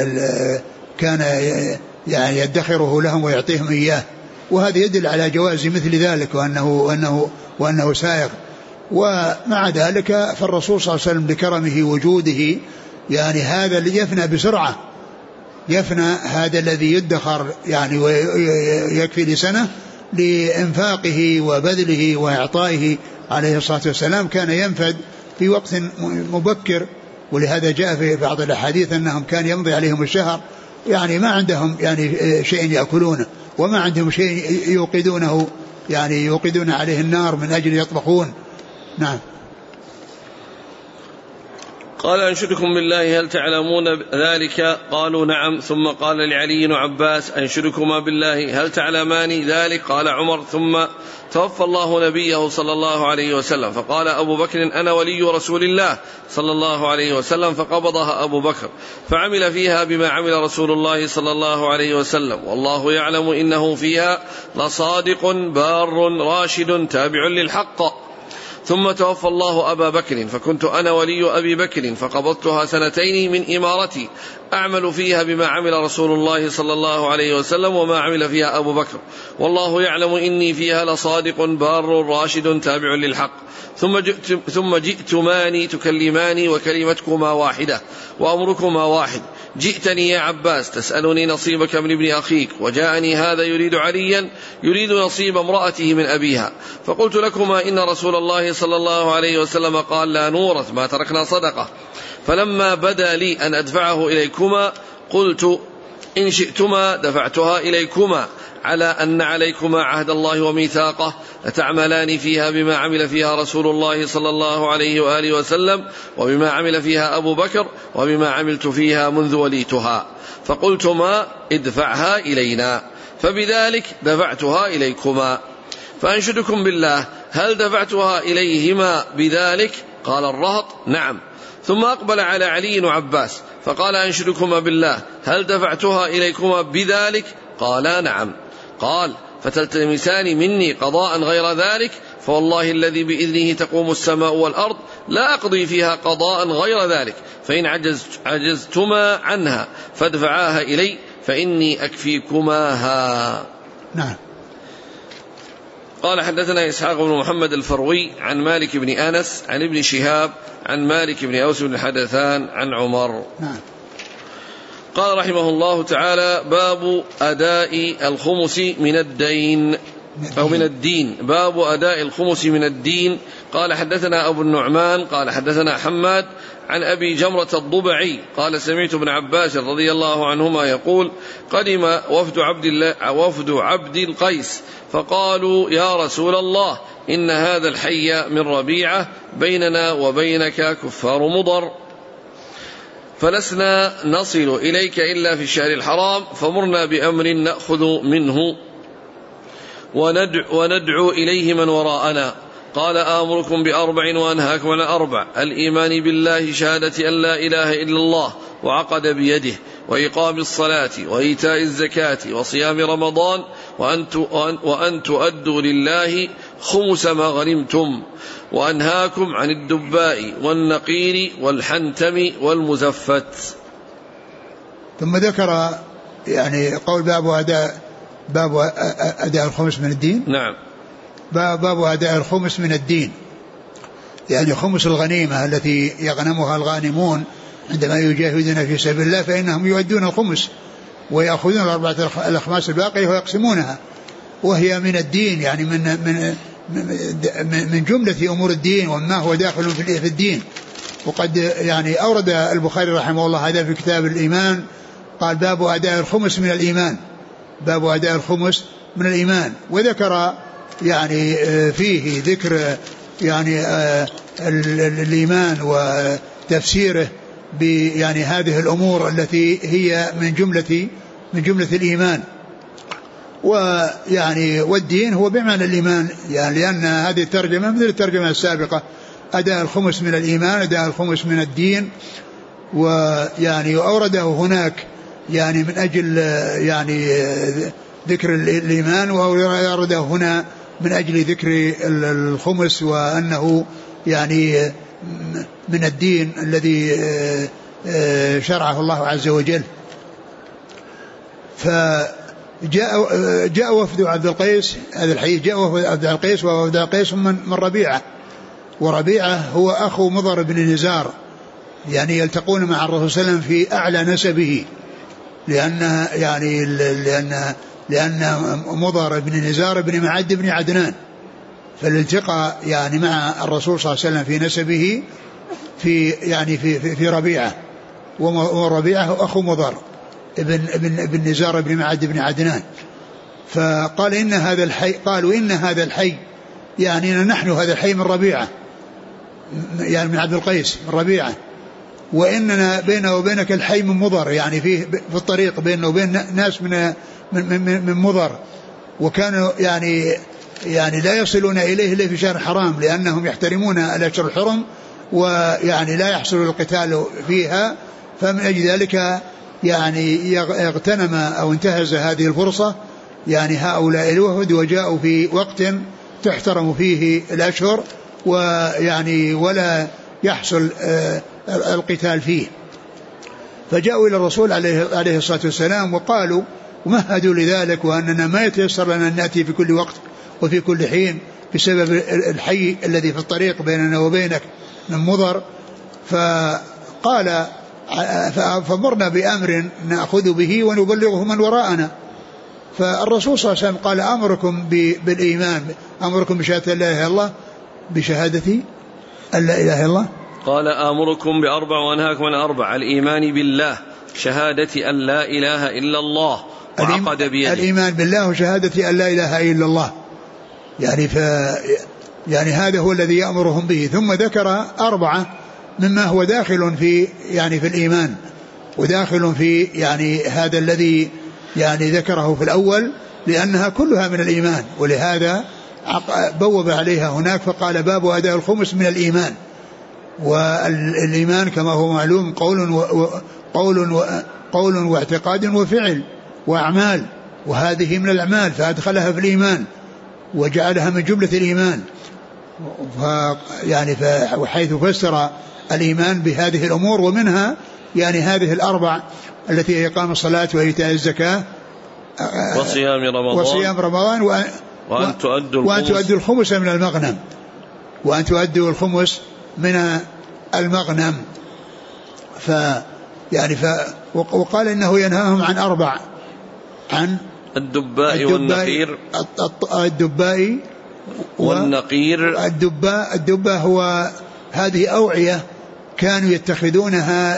كان يعني يدخره لهم ويعطيهم إياه. وهذا يدل على جواز مثل ذلك وأنه سائغ. ومع ذلك فالرسول صلى الله عليه وسلم بكرمه وجوده يعني هذا اللي يفنى بسرعة، يفنى هذا الذي يدخر يعني ويكفي لسنة لإنفاقه وبذله وإعطائه عليه الصلاة والسلام، كان ينفد في وقت مبكر. ولهذا جاء في بعض الأحاديث أنهم كان يمضي عليهم الشهر يعني ما عندهم يعني شيء يأكلونه، وما عندهم شيء يوقدونه يعني يوقدون عليه النار من أجل يطبخون. نعم. قال: أنشدكم بالله هل تعلمون ذلك؟ قالوا: نعم. ثم قال لعلي وعباس: أنشدكما بالله هل تعلمان ذلك؟ قال عمر: ثم توفى الله نبيه صلى الله عليه وسلم، فقال أبو بكر: أنا ولي رسول الله صلى الله عليه وسلم. فقبضها أبو بكر فعمل فيها بما عمل رسول الله صلى الله عليه وسلم، والله يعلم إنه فيها لصادق بار راشد تابع للحق. ثم توفى الله أبا بكر، فكنت أنا ولي أبي بكر، فقبضتها سنتين من إمارتي أعمل فيها بما عمل رسول الله صلى الله عليه وسلم وما عمل فيها أبو بكر، والله يعلم إني فيها لصادق بار راشد تابع للحق. ثم جئتماني تكلماني وكلمتكما واحدة وأمركما واحد. جئتني يا عباس تسألني نصيبك من ابن أخيك، وجاءني هذا يريد عليا يريد نصيب امرأته من أبيها، فقلت لكما إن رسول الله صلى الله عليه وسلم قال: لا نورث ما تركنا صدقة. فلما بدا لي أن أدفعه إليكما قلت: إن شئتما دفعتها إليكما، على أن عليكما عهد الله وميثاقه، لتعملان فيها بما عمل فيها رسول الله صلى الله عليه وآله وسلم، وبما عمل فيها أبو بكر، وبما عملت فيها منذ وليتها. فقلتما: ادفعها إلينا، فبذلك دفعتها إليكما. فأنشدكم بالله هل دفعتها إليهما بذلك؟ قال الرهط: نعم. ثم أقبل على علي وعباس فقال: أنشدكما بالله هل دفعتها إليكما بذلك؟ قالا: نعم. قال: فتلتمسان مني قضاء غير ذلك؟ فوالله الذي بإذنه تقوم السماء والأرض لا أقضي فيها قضاء غير ذلك، فإن عجزتما عنها فادفعاها إلي فإني أكفيكماها. نعم. قال حدثنا إسحاق بن محمد الفروي عن مالك بن أنس عن ابن شهاب عن مالك بن أوس بن الحدثان عن عمر. نعم. قال رحمه الله تعالى: باب أداء الخمس من الدين أو من الدين. باب أداء الخمس من الدين. قال حدثنا أبو النعمان قال حدثنا حماد عن أبي جمرة الضبعي قال: سمعت ابن عباس رضي الله عنهما يقول: قدم وفد عبد القيس فقالوا: يا رسول الله، إن هذا الحي من ربيعة بيننا وبينك كفار مضر، فلسنا نصل إليك إلا في الشهر الحرام، فمرنا بأمر نأخذ منه وندعو إليه من وراءنا. قال: آمركم بأربع وأنهاكم عن أربع: الإيمان بالله، شهادة أن لا إله إلا الله وعقد بيده، وإقام الصلاة، وإيتاء الزكاة، وصيام رمضان، وأن تؤدوا لله خمس ما غنمتم، وأنهاكم عن الدباء والنقير والحنتم والمزفت. ثم ذكر يعني قول باب أداء الخمس من الدين. نعم. باب أداء الخمس من الدين، يعني خمس الغنيمة التي يغنمها الغانمون عندما يجاهدون في سبيل الله، فإنهم يؤدون الخمس ويأخذون الأربعة الأخماس الباقية ويقسمونها، وهي من الدين، يعني من جملة أمور الدين وما هو داخل في الدين. وقد يعني أورد البخاري رحمه الله هذا في كتاب الإيمان، قال: باب أداء الخمس من الإيمان. باب أداء الخمس من الإيمان. وذكر يعني فيه ذكر يعني الإيمان وتفسيره يعني هذه الأمور التي هي من جملة الإيمان. ويعني والدين هو بمعنى الإيمان، يعني لأن هذه الترجمة مثل الترجمة السابقة: أداء الخمس من الإيمان، أداء الخمس من الدين. ويعني أورده هناك يعني من أجل يعني ذكر الإيمان، وأورده هنا من أجل ذكر الخمس، وأنه يعني من الدين الذي شرعه الله عز وجل. فجاء وفد عبد القيس، هذا الحي جاء وفد عبد القيس، ووفد القيس من ربيعة، وربيعة هو أخو مضر بن نزار، يعني يلتقون مع الرسول صلى الله عليه وسلم في أعلى نسبه، لأن مضر بن نزار بن معد بن عدنان، فالالتقى يعني مع الرسول صلى الله عليه وسلم في نسبه في ربيعة، وربيعة أخو مضر ابن نزار بن معد بن عدنان. فقال: إن هذا الحي، قالوا: إن هذا الحي، يعني نحن هذا الحي من ربيعة، يعني من عبد القيس من ربيعة، وإننا بيننا وبينك الحي من مضر، يعني في الطريق بيننا وبين ناس من مضر، وكانوا يعني لا يصلون إليه إلا في شهر حرام، لأنهم يحترمون الأشهر الحرم، ويعني لا يحصل القتال فيها. فمن أجل ذلك يعني اغتنم أو انتهز هذه الفرصة يعني هؤلاء الوفد، وجاءوا في وقت تحترم فيه الأشهر، ويعني ولا يحصل القتال فيه. فجاءوا إلى الرسول عليه الصلاة والسلام وقالوا ومهدوا لذلك، وأننا ما يتيسر لنا أن نأتي في كل وقت وفي كل حين بسبب الحي الذي في الطريق بيننا وبينك من مضر. فقال: فمرنا بأمر نأخذ به ونبلغه من وراءنا. فالرسول صلى الله عليه وسلم قال: أمركم بالإيمان، أمركم بشهادة لا إله إلا الله، بشهادة أن لا إله إلا الله. قال: آمركم بأربع وأنهاكم عن أربع: الإيمان بالله، شهادة أن لا إله إلا الله وعقد بيده. الإيمان بالله وشهادة أن لا إله إلا الله، يعني هذا هو الذي يأمرهم به. ثم ذكر أربعة مما هو داخل في في الإيمان، وداخل في يعني هذا الذي يعني ذكره في الأول، لأنها كلها من الإيمان، ولهذا بوب عليها هناك فقال: باب أداء الخمس من الإيمان. والإيمان كما هو معلوم قول واعتقاد وفعل وأعمال، وهذه من الأعمال فأدخلها في الإيمان وجعلها من جملة الإيمان. يعني وحيث فسر الإيمان بهذه الأمور، ومنها يعني هذه الأربع التي هي إقام الصلاة وإيتاء الزكاة وصيام رمضان وأن تؤدوا الخمس من المغنم، وأن تؤدوا الخمس من المغنم. وقال إنه ينهاهم عن أربع، عن الدباء والنقير. الدباء والنقير. الدباء هو هذه أوعية كانوا يتخذونها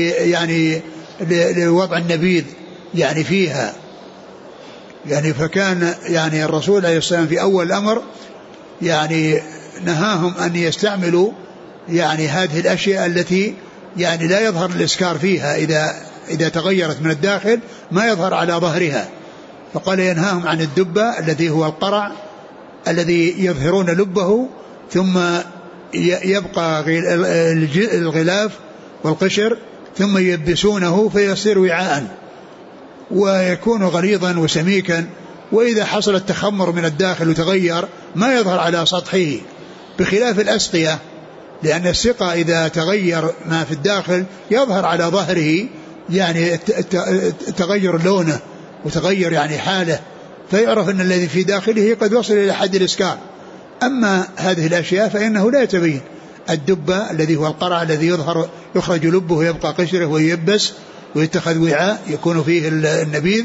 لوضع النبيذ يعني فيها، يعني فكان يعني الرسول عليه الصلاة والسلام في أول الأمر يعني نهاهم أن يستعملوا يعني هذه الأشياء التي يعني لا يظهر الإسكار فيها، إذا تغيرت من الداخل ما يظهر على ظهرها. فقال ينهاهم عن الدبة الذي هو القرع الذي يظهرون لبه ثم يبقى الغلاف والقشر ثم يلبسونه فيصير وعاء ويكون غليظا وسميكا، وإذا حصل التخمر من الداخل وتغير ما يظهر على سطحه، بخلاف الأسقية، لأن السقة إذا تغير ما في الداخل يظهر على ظهره يعني تغير لونه وتغير يعني حاله، فيعرف أن الذي في داخله قد وصل إلى حد الإسكار. أما هذه الأشياء فإنه لا يتبين. الدبة الذي هو القرع الذي يخرج لبه ويبقى قشره ويبس ويتخذ وعاء يكون فيه النبيذ.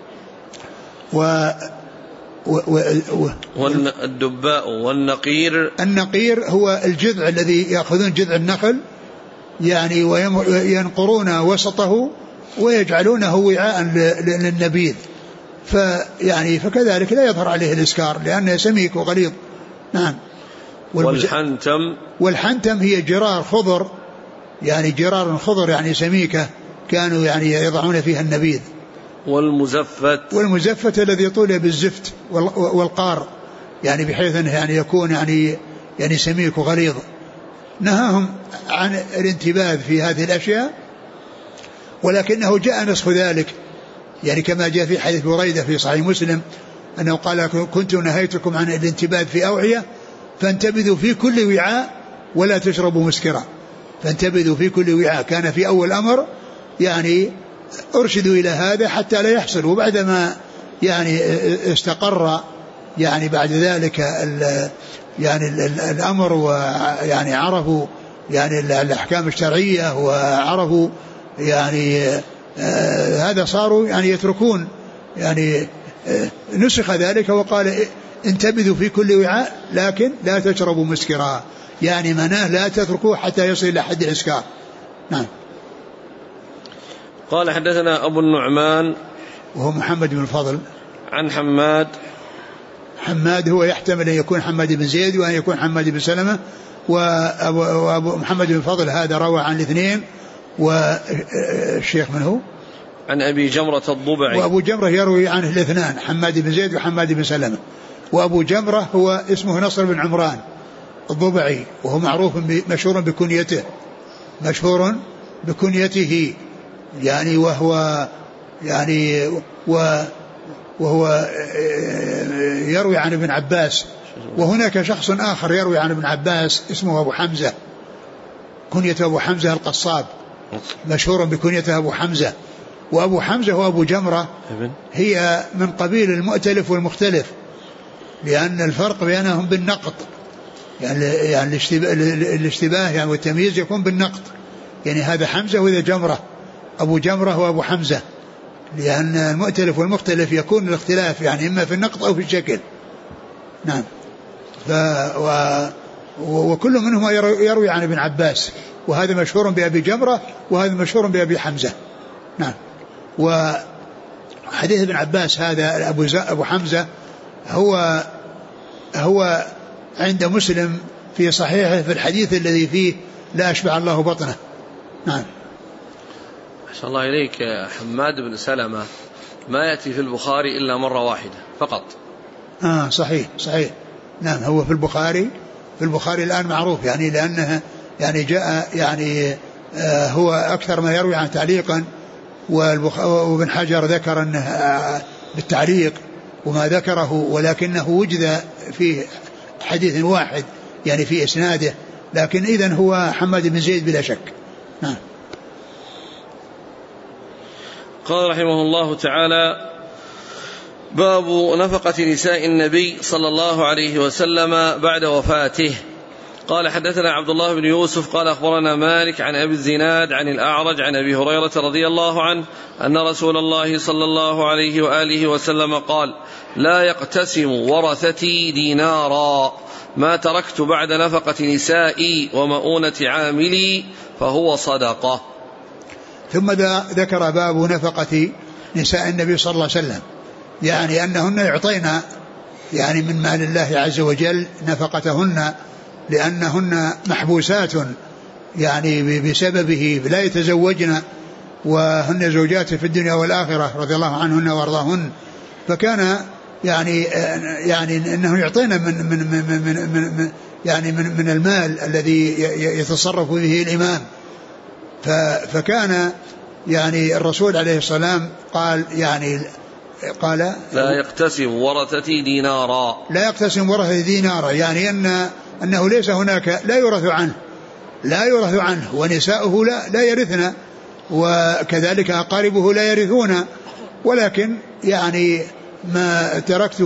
والدباء والنقير. النقير هو الجذع الذي يأخذون جذع النخل يعني وينقرون وسطه ويجعلونه وعاء للنبيذ، فكذلك لا يظهر عليه الإسكار لأنه سميك وغليظ. نعم. والحنتم هي جرار خضر، يعني جرار خضر يعني سميكة كانوا يعني يضعون فيها النبيذ. والمزفت الذي يطول بالزفت والقار، يعني بحيث أنه يعني يكون يعني سميك وغليظ. نهاهم عن الانتباذ في هذه الأشياء، ولكنه جاء نسخ ذلك، يعني كما جاء في حديث بريدة في صحيح مسلم أنه قال كنت نهيتكم عن الانتباذ في أوعية فانتبذوا في كل وعاء ولا تشربوا مسكرا. فانتبذوا في كل وعاء، كان في أول الأمر يعني أرشدوا إلى هذا حتى لا يحصل، وبعدما يعني استقر يعني بعد ذلك يعني الأمر ويعني عرفوا يعني الأحكام الشرعية وعرفوا يعني هذا صاروا يعني يتركون، يعني نسخ ذلك وقال انتبذوا في كل وعاء لكن لا تشربوا مسكرا، يعني مناه لا تتركوه حتى يصل إلى حد الإسكار. نعم. قال حدثنا أبو النعمان وهو محمد بن الفضل عن حماد هو يحتمل أن يكون حماد بن زيد وأن يكون حماد بن سلمة، وأبو محمد بن الفضل هذا روى عن الاثنين، والشيخ من هو؟ عن أبي جمرة الضبعي. وأبو جمرة يروي عنه الاثنان، حماد بن زيد وحماد بن سلمة. وأبو جمرة هو اسمه نصر بن عمران الضبعي، وهو معروف مشهور بكنيته يعني وهو يروي عن ابن عباس. وهناك شخص آخر يروي عن ابن عباس اسمه أبو حمزة، كنيته أبو حمزة القصاب، مشهور بكنيته أبو حمزة. وأبو حمزة وأبو جمرة هي من قبيل المؤتلف والمختلف، لأن الفرق بينهم بالنقط، يعني الاشتباه يعني والتمييز يكون بالنقط، يعني هذا حمزة وهذا جمرة، أبو جمرة وأبو حمزة، لأن المؤتلف والمختلف يكون الاختلاف يعني إما في النقط أو في الشكل. نعم. وكل منهما يروي عن ابن عباس، وهذا مشهور بأبي جمرة وهذا مشهور بأبي حمزة. نعم. وحديث ابن عباس هذا أبو حمزة هو عند مسلم في صحيحه في الحديث الذي فيه لا أشبع الله بطنه. نعم. أحسن الله إليك. حماد بن سلمة ما يأتي في البخاري إلا مرة واحدة فقط. صحيح. نعم. هو في البخاري الآن معروف، يعني لأنه يعني جاء يعني هو أكثر ما يروي عن تعليقا، وابن حجر ذكر أنه بالتعليق وما ذكره، ولكنه وجد في حديث واحد يعني في إسناده، لكن إذن هو حماد بن زيد بلا شك. نعم. قال رحمه الله تعالى: باب نفقة نساء النبي صلى الله عليه وسلم بعد وفاته. قال حدثنا عبد الله بن يوسف قال أخبرنا مالك عن أبي الزناد عن الأعرج عن أبي هريرة رضي الله عنه أن رسول الله صلى الله عليه وآله وسلم قال: لا يقتسم ورثتي دينارا ما تركت بعد نفقة نسائي ومؤونة عاملي فهو صدقة. ثم ذكر باب نفقة نساء النبي صلى الله عليه وسلم، يعني أنهن يعطينا يعني من مال الله عز وجل نفقتهن، لأنهن محبوسات يعني بسببه لا يتزوجن، وهن زوجات في الدنيا والآخرة رضي الله عنهن وارضاهن. فكان يعني انه يعطينا من المال الذي يتصرف به الإمام. فكان يعني الرسول عليه السلام قال لا يقتسم ورثتي دينارا، لا يقتسم ورثتي دينارا، يعني أنه ليس هناك لا يورث عنه ونساؤه لا يرثن، وكذلك أقاربه لا يرثون، ولكن يعني ما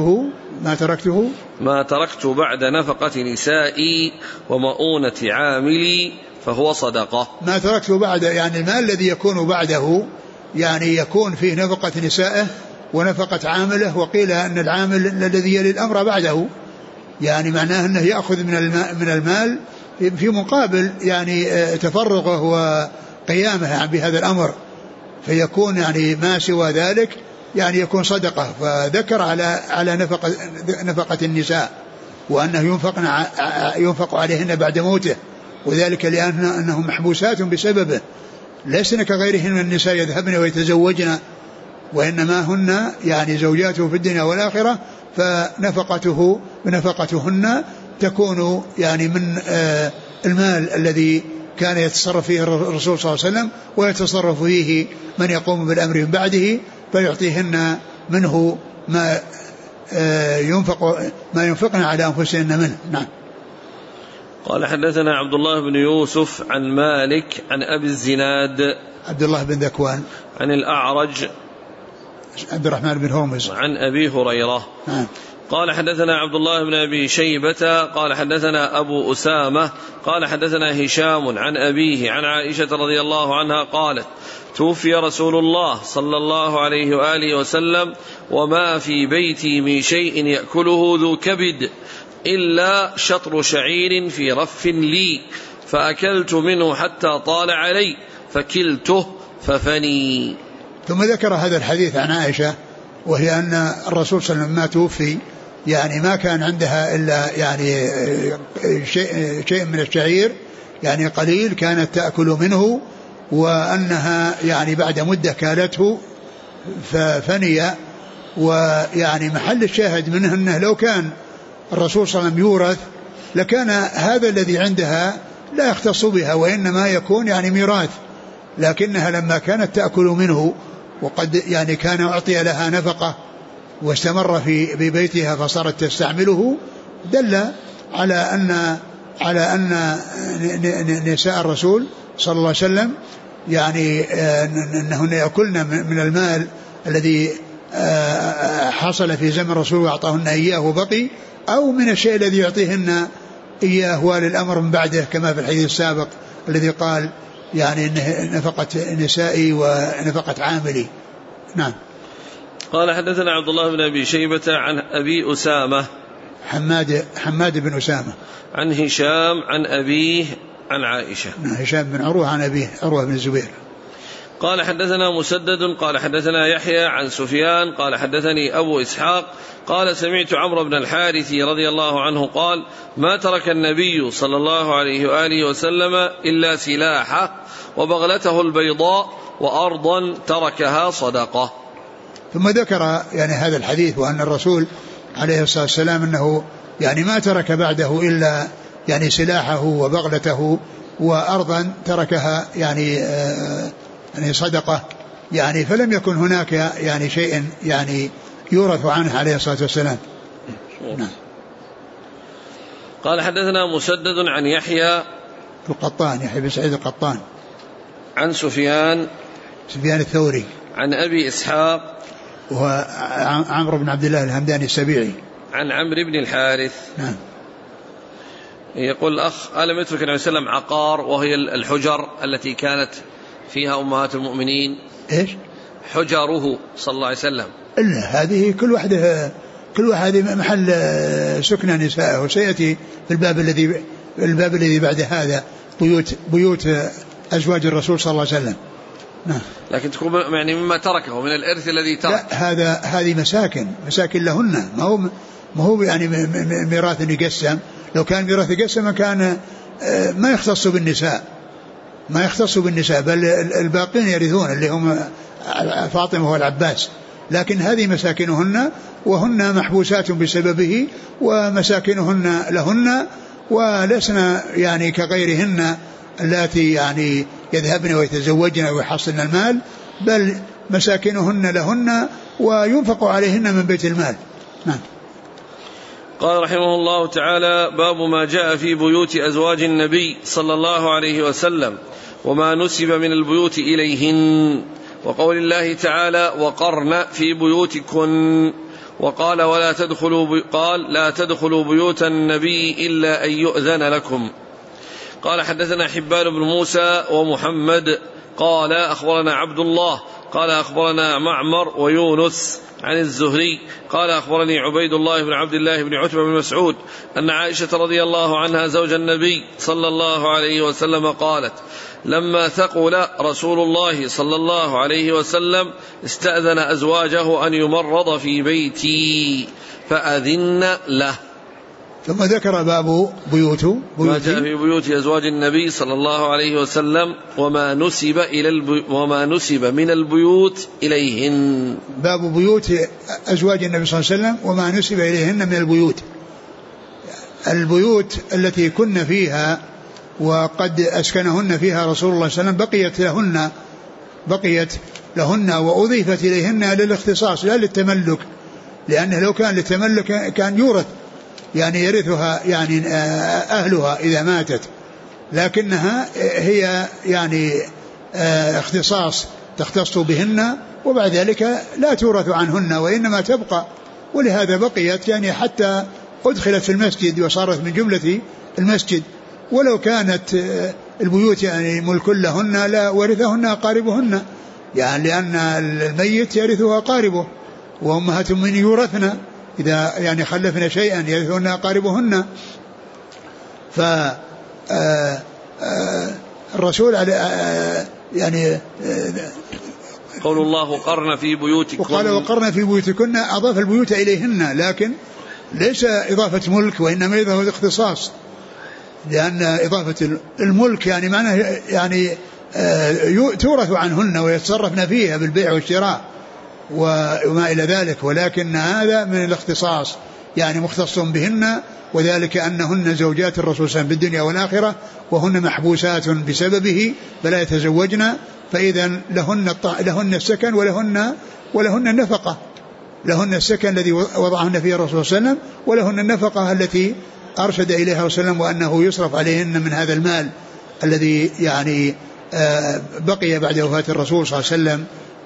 تركت بعد نفقة نسائي ومؤونة عاملي فهو صدقة. ما تركت بعد يعني المال الذي يكون بعده يعني يكون فيه نفقة نسائه ونفقة عامله، وقيل أن العامل الذي يلي الأمر بعده، يعني معناه أنه يأخذ من المال في مقابل يعني تفرغه وقيامه بهذا الأمر، فيكون يعني ما سوى ذلك يعني يكون صدقة. فذكر على نفقة النساء وأنه ينفق عليهن بعد موته، وذلك لأنهم محبوسات بسببه، ليسن كغيرهن من النساء يذهبن ويتزوجن، وإنما هن يعني زوجاته في الدنيا والآخرة، فنفقتهن تكون يعني من المال الذي كان يتصرف فيه الرسول صلى الله عليه وسلم ويتصرف فيه من يقوم بالأمر من بعده، فيعطيهن منه ما ينفقن على أنفسهن منه. نعم. قال حدثنا عبد الله بن يوسف عن مالك عن أبي الزناد عبد الله بن ذكوان عن الأعرج عبد الرحمن بن هرمز عن أبي هريرة. قال حدثنا عبد الله بن أبي شيبة قال حدثنا أبو أسامة قال حدثنا هشام عن أبيه عن عائشة رضي الله عنها قالت: توفي رسول الله صلى الله عليه وآله وسلم وما في بيتي من شيء يأكله ذو كبد إلا شطر شعير في رف لي، فأكلت منه حتى طال علي فكلته ففني. ثم ذكر هذا الحديث عن عائشة، وهي أن الرسول صلى الله عليه وسلم ما توفي يعني ما كان عندها إلا يعني شيء من الشعير يعني قليل كانت تأكل منه، وأنها يعني بعد مدة كالته ففني. ويعني محل الشاهد منه أنه لو كان الرسول صلى الله عليه وسلم يورث لكان هذا الذي عندها لا يختص بها، وإنما يكون يعني ميراث، لكنها لما كانت تأكل منه وقد يعني كان أعطي لها نفقة واستمر في بيتها فصارت تستعمله، دل على أن نساء الرسول صلى الله عليه وسلم يعني أنهن يأكلن من المال الذي حصل في زمن الرسول وأعطاهن إياه وبقي، أو من الشيء الذي يعطيهن إياه والي الأمر من بعده، كما في الحديث السابق الذي قال يعني نفقة نسائي ونفقة عاملي. نعم. قال حدثنا عبد الله بن أبي شيبة عن أبي أسامة حماد بن أسامة عن هشام عن أبيه عن عائشة. هشام بن عروة عن أبيه عروة بن الزبير. قال حدثنا مسدد قال حدثنا يحيى عن سفيان قال حدثني أبو إسحاق قال سمعت عمرو بن الحارث رضي الله عنه قال: ما ترك النبي صلى الله عليه وآله وسلم إلا سلاحه وبغلته البيضاء وأرضا تركها صدقة. ثم ذكر يعني هذا الحديث، وأن الرسول عليه الصلاة والسلام أنه يعني ما ترك بعده إلا يعني سلاحه وبغلته وأرضا تركها يعني صدقة، يعني فلم يكن هناك يعني شيء يعني يورث عنه عليه الصلاة والسلام. نعم. قال حدثنا مسدد عن يحيى القطان، يحيى بن سعيد القطان، عن سفيان الثوري، عن أبي إسحاق وعمرو بن عبد الله الهمداني السبيعي، عن عمرو بن الحارث. نعم. يقول الأخ: ألم يترك النبي صلى الله عليه وسلم عقار وهي الحجر التي كانت فيها أمهات المؤمنين؟ إيش حجره صلى الله عليه وسلم؟ إلا هذه كل واحد محل سكن نساء، وسيأتي في الباب الذي بعد هذا بيوت أزواج الرسول صلى الله عليه وسلم. نعم. لكن تكون يعني مما تركه من الإرث الذي ترك. لا، هذه مساكن لهن، ما هو يعني ميراث يقسم. لو كان ميراث يقسم كان ما يختص بالنساء، بل الباقين يرثون اللي هم فاطمة والعباس. لكن هذه مساكنهن، وهن محبوسات بسببه، ومساكنهن لهن، ولسنا يعني كغيرهن التي يعني يذهبن ويتزوجن ويحصلن المال، بل مساكنهن لهن وينفق عليهن من بيت المال. نعم. قال رحمه الله تعالى: باب ما جاء في بيوت أزواج النبي صلى الله عليه وسلم وما نسب من البيوت إليهن، وقول الله تعالى: وقرن في بيوتكن، وقال: لا تدخلوا بيوت النبي إلا أن يؤذن لكم. قال حدثنا حبان بن موسى ومحمد قال أخبرنا عبد الله قال أخبرنا معمر ويونس عن الزهري قال أخبرني عبيد الله بن عبد الله بن عتبة بن مسعود أن عائشة رضي الله عنها زوج النبي صلى الله عليه وسلم قالت: لما ثقل رسول الله صلى الله عليه وسلم استأذن أزواجه أن يمرض في بيتي فأذن له. ثم ذكر باب بيوت ما جاء في بيوت أزواج النبي صلى الله عليه وسلم وما نسب من البيوت إليهن. باب بيوت أزواج النبي صلى الله عليه وسلم وما نسب إليهن من البيوت التي كن فيها وقد أسكنهن فيها رسول الله صلى الله عليه وسلم بقيت لهن وأضيفت إليهن للاختصاص لا للتملك، لأنه لو كان للتملك كان يورث يعني يرثها يعني أهلها إذا ماتت، لكنها هي يعني اختصاص تختص بهن، وبعد ذلك لا تورث عنهن وإنما تبقى، ولهذا بقيت يعني حتى أدخلت في المسجد وصارت من جملة المسجد. ولو كانت البيوت يعني ملك لهن لا ورثهن أقاربهن، يعني لأن الميت يرثها أقاربه، وأمهات من يورثن إذا يعني خلفنا شيئا يرثون أقاربهن. الرسول يعني قول الله قرن في بيوتكن، وقال وقرن في بيوتكن، أضاف البيوت إليهن، لكن ليس إضافة ملك وإنما إضافة اختصاص، لأن إضافة الملك يعني معناه يعني تورث عنهن ويتصرفن فيها بالبيع والشراء وما إلى ذلك، ولكن هذا من الاختصاص يعني مختص بهن، وذلك أنهن زوجات الرسول صلى الله عليه وسلم بالدنيا والآخرة، وهن محبوسات بسببه فلا يتزوجن، فإذا لهن السكن ولهن النفقة، لهن السكن الذي وضعهن فيه الرسول صلى الله عليه وسلم، ولهن النفقة التي أرشد إليها الرسول صلى الله عليه وسلم، وأنه يصرف عليهن من هذا المال الذي يعني بقي بعد وفاة الرسول صلى الله عليه وسلم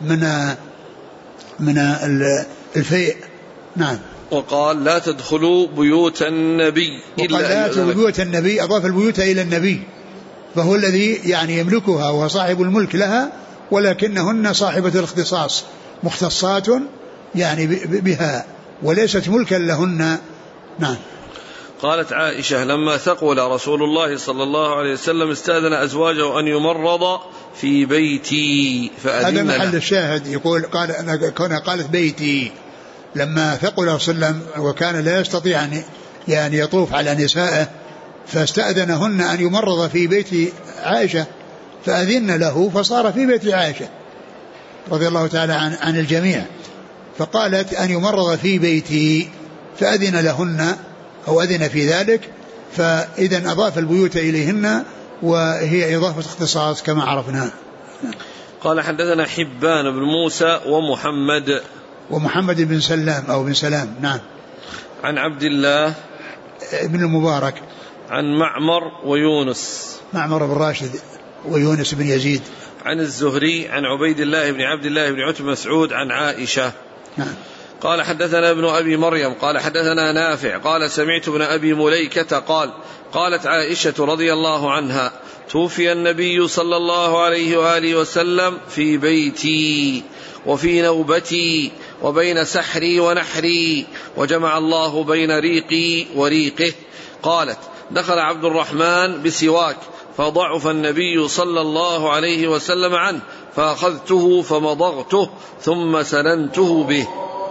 من الفيء. نعم. وقال: لا تدخلوا بيوت النبي إلا لا تدخلوا بيوت النبي، أضاف البيوت إلى النبي، فهو الذي يعني يملكها وهو صاحب الملك لها، ولكنهن صاحبة الاختصاص مختصات يعني بها وليست ملكا لهن. نعم. قالت عائشة: لما ثقل رسول الله صلى الله عليه وسلم استأذن أزواجه أن يمرض في بيتي فأذن له. هذا محل الشاهد، يقول قالت بيتي لما ثقل رسول الله وكان لا يستطيع أن يعني يطوف على نسائه، فاستأذنهن أن يمرض في بيت عائشة فأذن له، فصار في بيت عائشة رضي الله تعالى عن الجميع، فقالت أن يمرض في بيتي فأذن لهن أو أذن في ذلك، فإذا أضاف البيوت إليهن وهي إضافة اختصاص كما عرفنا. قال حدثنا حبان بن موسى ومحمد بن سلام أو بن سلام. نعم. عن عبد الله ابن المبارك عن معمر ويونس، معمر بن راشد ويونس بن يزيد، عن الزهري عن عبيد الله بن عبد الله بن عتبة مسعود عن عائشة. نعم. قال حدثنا ابن أبي مريم قال حدثنا نافع قال سمعت ابن أبي مليكة قال قالت عائشة رضي الله عنها توفي النبي صلى الله عليه وآله وسلم في بيتي وفي نوبتي وبين سحري ونحري وجمع الله بين ريقي وريقه. قالت دخل عبد الرحمن بسواك فضعف النبي صلى الله عليه وسلم عنه فأخذته فمضغته ثم سننته به.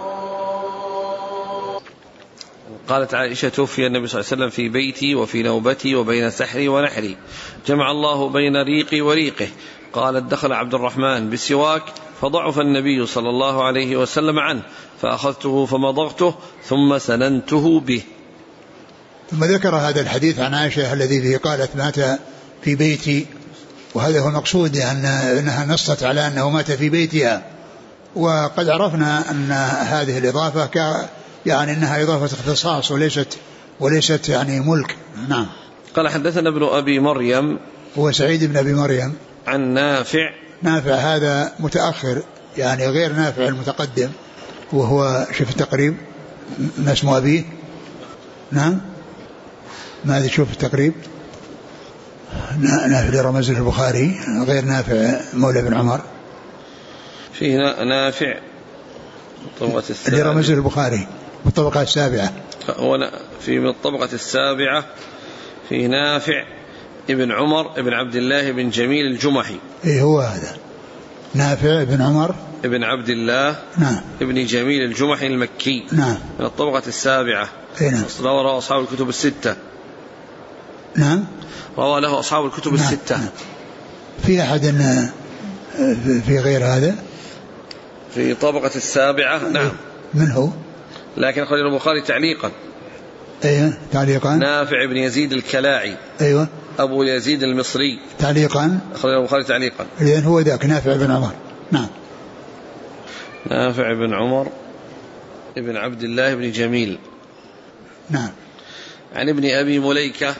قالت عائشة توفي النبي صلى الله عليه وسلم في بيتي وفي نوبتي وبين سحري ونحري جمع الله بين ريقي وريقه. قالت دخل عبد الرحمن بالسواك فضعف النبي صلى الله عليه وسلم عنه فأخذته فمضغته ثم سننته به. ثم ذكر هذا الحديث عن عائشة الذي فيه قالت مات في بيتي، وهذا هو المقصود أنها نصت على أنه مات في بيتها، وقد عرفنا أن هذه الإضافة يعني أنها إضافة اختصاص وليست يعني ملك. نعم. قال حدثنا ابن أبي مريم هو سعيد بن أبي مريم عن نافع. نافع هذا متأخر يعني غير نافع المتقدم، وهو شوف التقريب ما اسم أبيه. نعم ماذا شوف التقريب نافع رمزه البخاري غير نافع مولى بن عمر. فيه نافع اللي رمزه البخاري بالطبقة السابعة، هو في من الطبقة السابعة فيه نافع ابن عمر ابن عبد الله بن جميل الجمحي. ايه هو هذا نافع ابن عمر ابن عبد الله. نعم. ابن جميل الجمحي المكي. نعم. من الطبقة السابعة. نعم. رواه أصحاب الكتب الستة. نعم. روى له أصحاب الكتب الستة. نعم. في أحد في غير هذا في طبقة السابعة. نعم. من هو؟ لكن أخرجه البخاري تعليقا. ايوه تعليقا. نافع بن يزيد الكلاعي. ايوه. أبو يزيد المصري تعليقا. أخرجه البخاري تعليقا. إذن هو ذاك نافع بن عمر. نعم. نافع بن عمر ابن عبد الله بن جميل. نعم. عن ابن أبي مليكة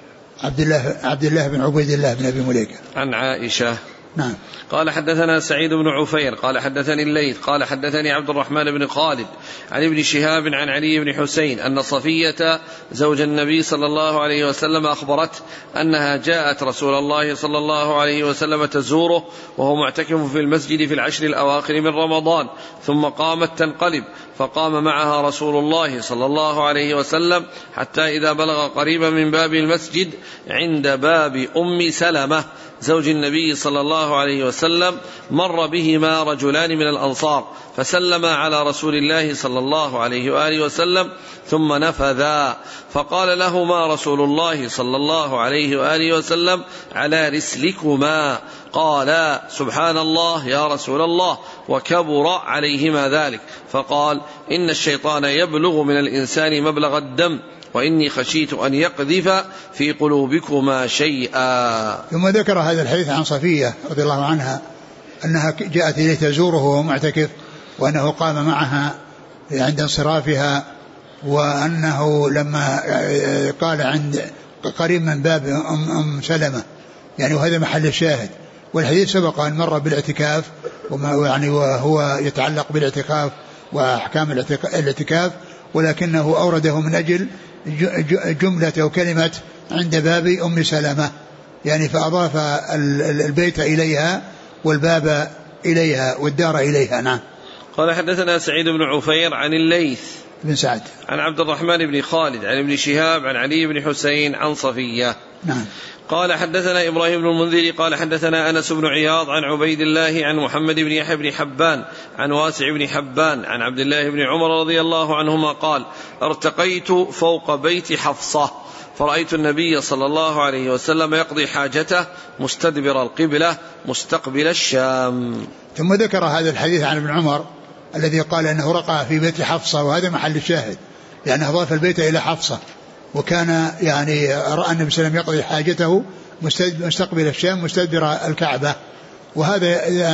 عبد الله بن عبيد الله بن أبي مليكة عن عائشة. نعم. قال حدثنا سعيد بن عفير قال حدثني الليث قال حدثني عبد الرحمن بن خالد عن ابن شهاب عن علي بن حسين أن صفية زوج النبي صلى الله عليه وسلم أخبرت أنها جاءت رسول الله صلى الله عليه وسلم تزوره وهو معتكف في المسجد في العشر الأواخر من رمضان، ثم قامت تنقلب فقام معها رسول الله صلى الله عليه وسلم حتى إذا بلغ قريبا من باب المسجد عند باب أم سلمة زوج النبي صلى الله عليه وسلم مر بهما رجلان من الأنصار فسلما على رسول الله صلى الله عليه وآله وسلم ثم نفذا، فقال لهما رسول الله صلى الله عليه وآله وسلم على رسلكما، قالا سبحان الله يا رسول الله، وكبر عليهما ذلك، فقال إن الشيطان يبلغ من الإنسان مبلغ الدم وإني خشيت أن يقذف في قلوبكما شيئا. ثم ذكر هذا الحديث عن صفية رضي الله عنها أنها جاءت إليه تزوره وهو معتكف، وأنه قام معها عند انصرافها، وأنه لما قال عند قريب من باب أم سلمة يعني، وهذا محل الشاهد. والحديث سبق أن مر بالاعتكاف يعني وهو يتعلق بالاعتكاف وأحكام الاعتكاف، ولكنه أورده من أجل جملة أو كلمة عند باب أم سلمة يعني، فأضاف البيت إليها والباب إليها والدار إليها. نعم. قال حدثنا سعيد بن عفير عن الليث بن سعد عن عبد الرحمن بن خالد عن ابن شهاب عن علي بن حسين عن صفية. نعم. قال حدثنا إبراهيم بن المنذر قال حدثنا أنس بن عياض عن عبيد الله عن محمد بن يحيى بن حبان عن واسع بن حبان عن عبد الله بن عمر رضي الله عنهما قال ارتقيت فوق بيت حفصة فرأيت النبي صلى الله عليه وسلم يقضي حاجته مستدبر القبلة مستقبل الشام. ثم ذكر هذا الحديث عن ابن عمر الذي قال أنه رقى في بيت حفصة، وهذا محل الشاهد لأنه أضاف البيت إلى حفصة، وكان يعني رأى النبي صلى الله عليه وسلم يقضي حاجته مستقبل الشام مستدبر الكعبة،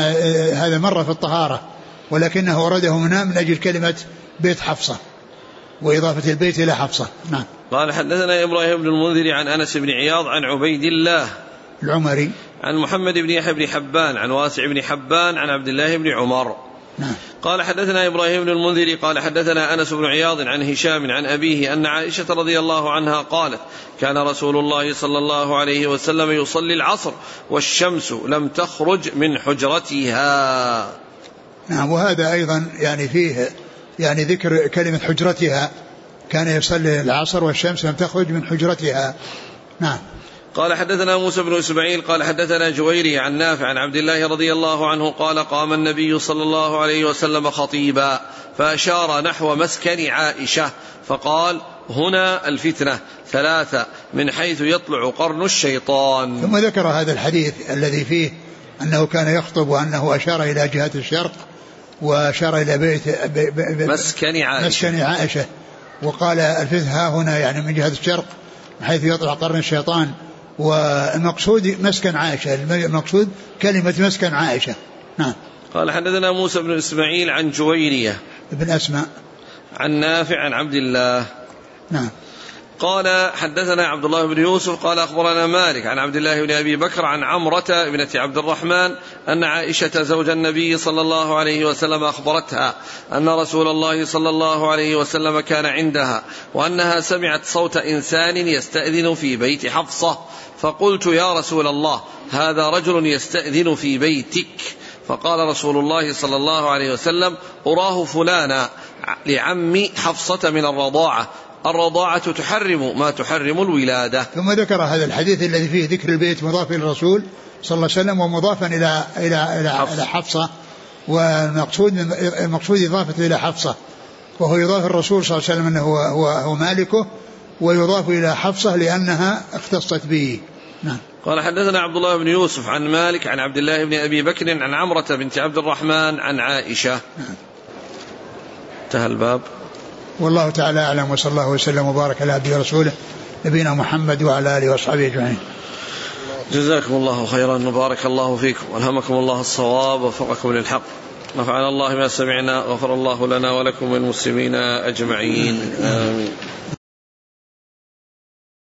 وهذا مر في الطهارة، ولكنه أورده منها من أجل كلمة بيت حفصة. وإضافة البيت إلى حفصة. نعم. قال حدثنا إبراهيم بن المنذر عن أنس بن عياض عن عبيد الله العمري عن محمد بن يحيى بن حبان عن واسع بن حبان عن عبد الله بن عمر. نعم. قال حدثنا إبراهيم بن المنذر قال حدثنا أنس بن عياض عن هشام عن أبيه أن عائشة رضي الله عنها قالت كان رسول الله صلى الله عليه وسلم يصلي العصر والشمس لم تخرج من حجرتها. نعم. وهذا أيضا يعني فيه يعني ذكر كلمة حجرتها، كان يصلي العصر والشمس لم تخرج من حجرتها. نعم. قال حدثنا موسى بن إسماعيل قال حدثنا جويري عن نافع عن عبد الله رضي الله عنه قال قام النبي صلى الله عليه وسلم خطيبا فأشار نحو مسكن عائشة فقال هنا الفتنة 3 من حيث يطلع قرن الشيطان. ثم ذكر هذا الحديث الذي فيه أنه كان يخطب وأنه أشار إلى جهة الشرق وأشار إلى بيت مسكن عائشة وقال الفتنة هنا يعني من جهة الشرق من حيث يطلع قرن الشيطان، والمقصود مسكن عائشة، المقصود كلمة مسكن عائشة. نعم. قال حدثنا موسى بن إسماعيل عن جويرية ابن أسماء عن نافع عن عبد الله. نعم. قال حدثنا عبد الله بن يوسف قال أخبرنا مالك عن عبد الله بن أبي بكر عن عمرة ابنة عبد الرحمن أن عائشة زوج النبي صلى الله عليه وسلم أخبرتها أن رسول الله صلى الله عليه وسلم كان عندها وأنها سمعت صوت إنسان يستأذن في بيت حفصة، فقلت يا رسول الله هذا رجل يستأذن في بيتك، فقال رسول الله صلى الله عليه وسلم أراه فلانا لعم حفصة من الرضاعة تحرم ما تحرم الولادة. ثم ذكر هذا الحديث الذي فيه ذكر البيت مضاف إلى الرسول صلى الله عليه وسلم ومضافا إلى حفصة، والمقصود إضافة إلى حفصة، وهو يضاف الرسول صلى الله عليه وسلم أنه هو مالكه، ويضاف إلى حفصة لأنها اختصت به. نعم. قال حدثنا عبد الله بن يوسف عن مالك عن عبد الله بن أبي بكر عن عمرة بنت عبد الرحمن عن عائشة. نعم. انتهى الباب. والله تعالى أعلم، وصلى الله وسلم وبارك على عبده ورسوله نبينا محمد وعلى آله وأصحابه أجمعين. جزاكم الله خيرا وبارك الله فيكم والهمكم الله الصواب ووفقكم للحق، نفعنا الله ما سمعنا، غفر الله لنا ولكم والمسلمين أجمعين، آمين.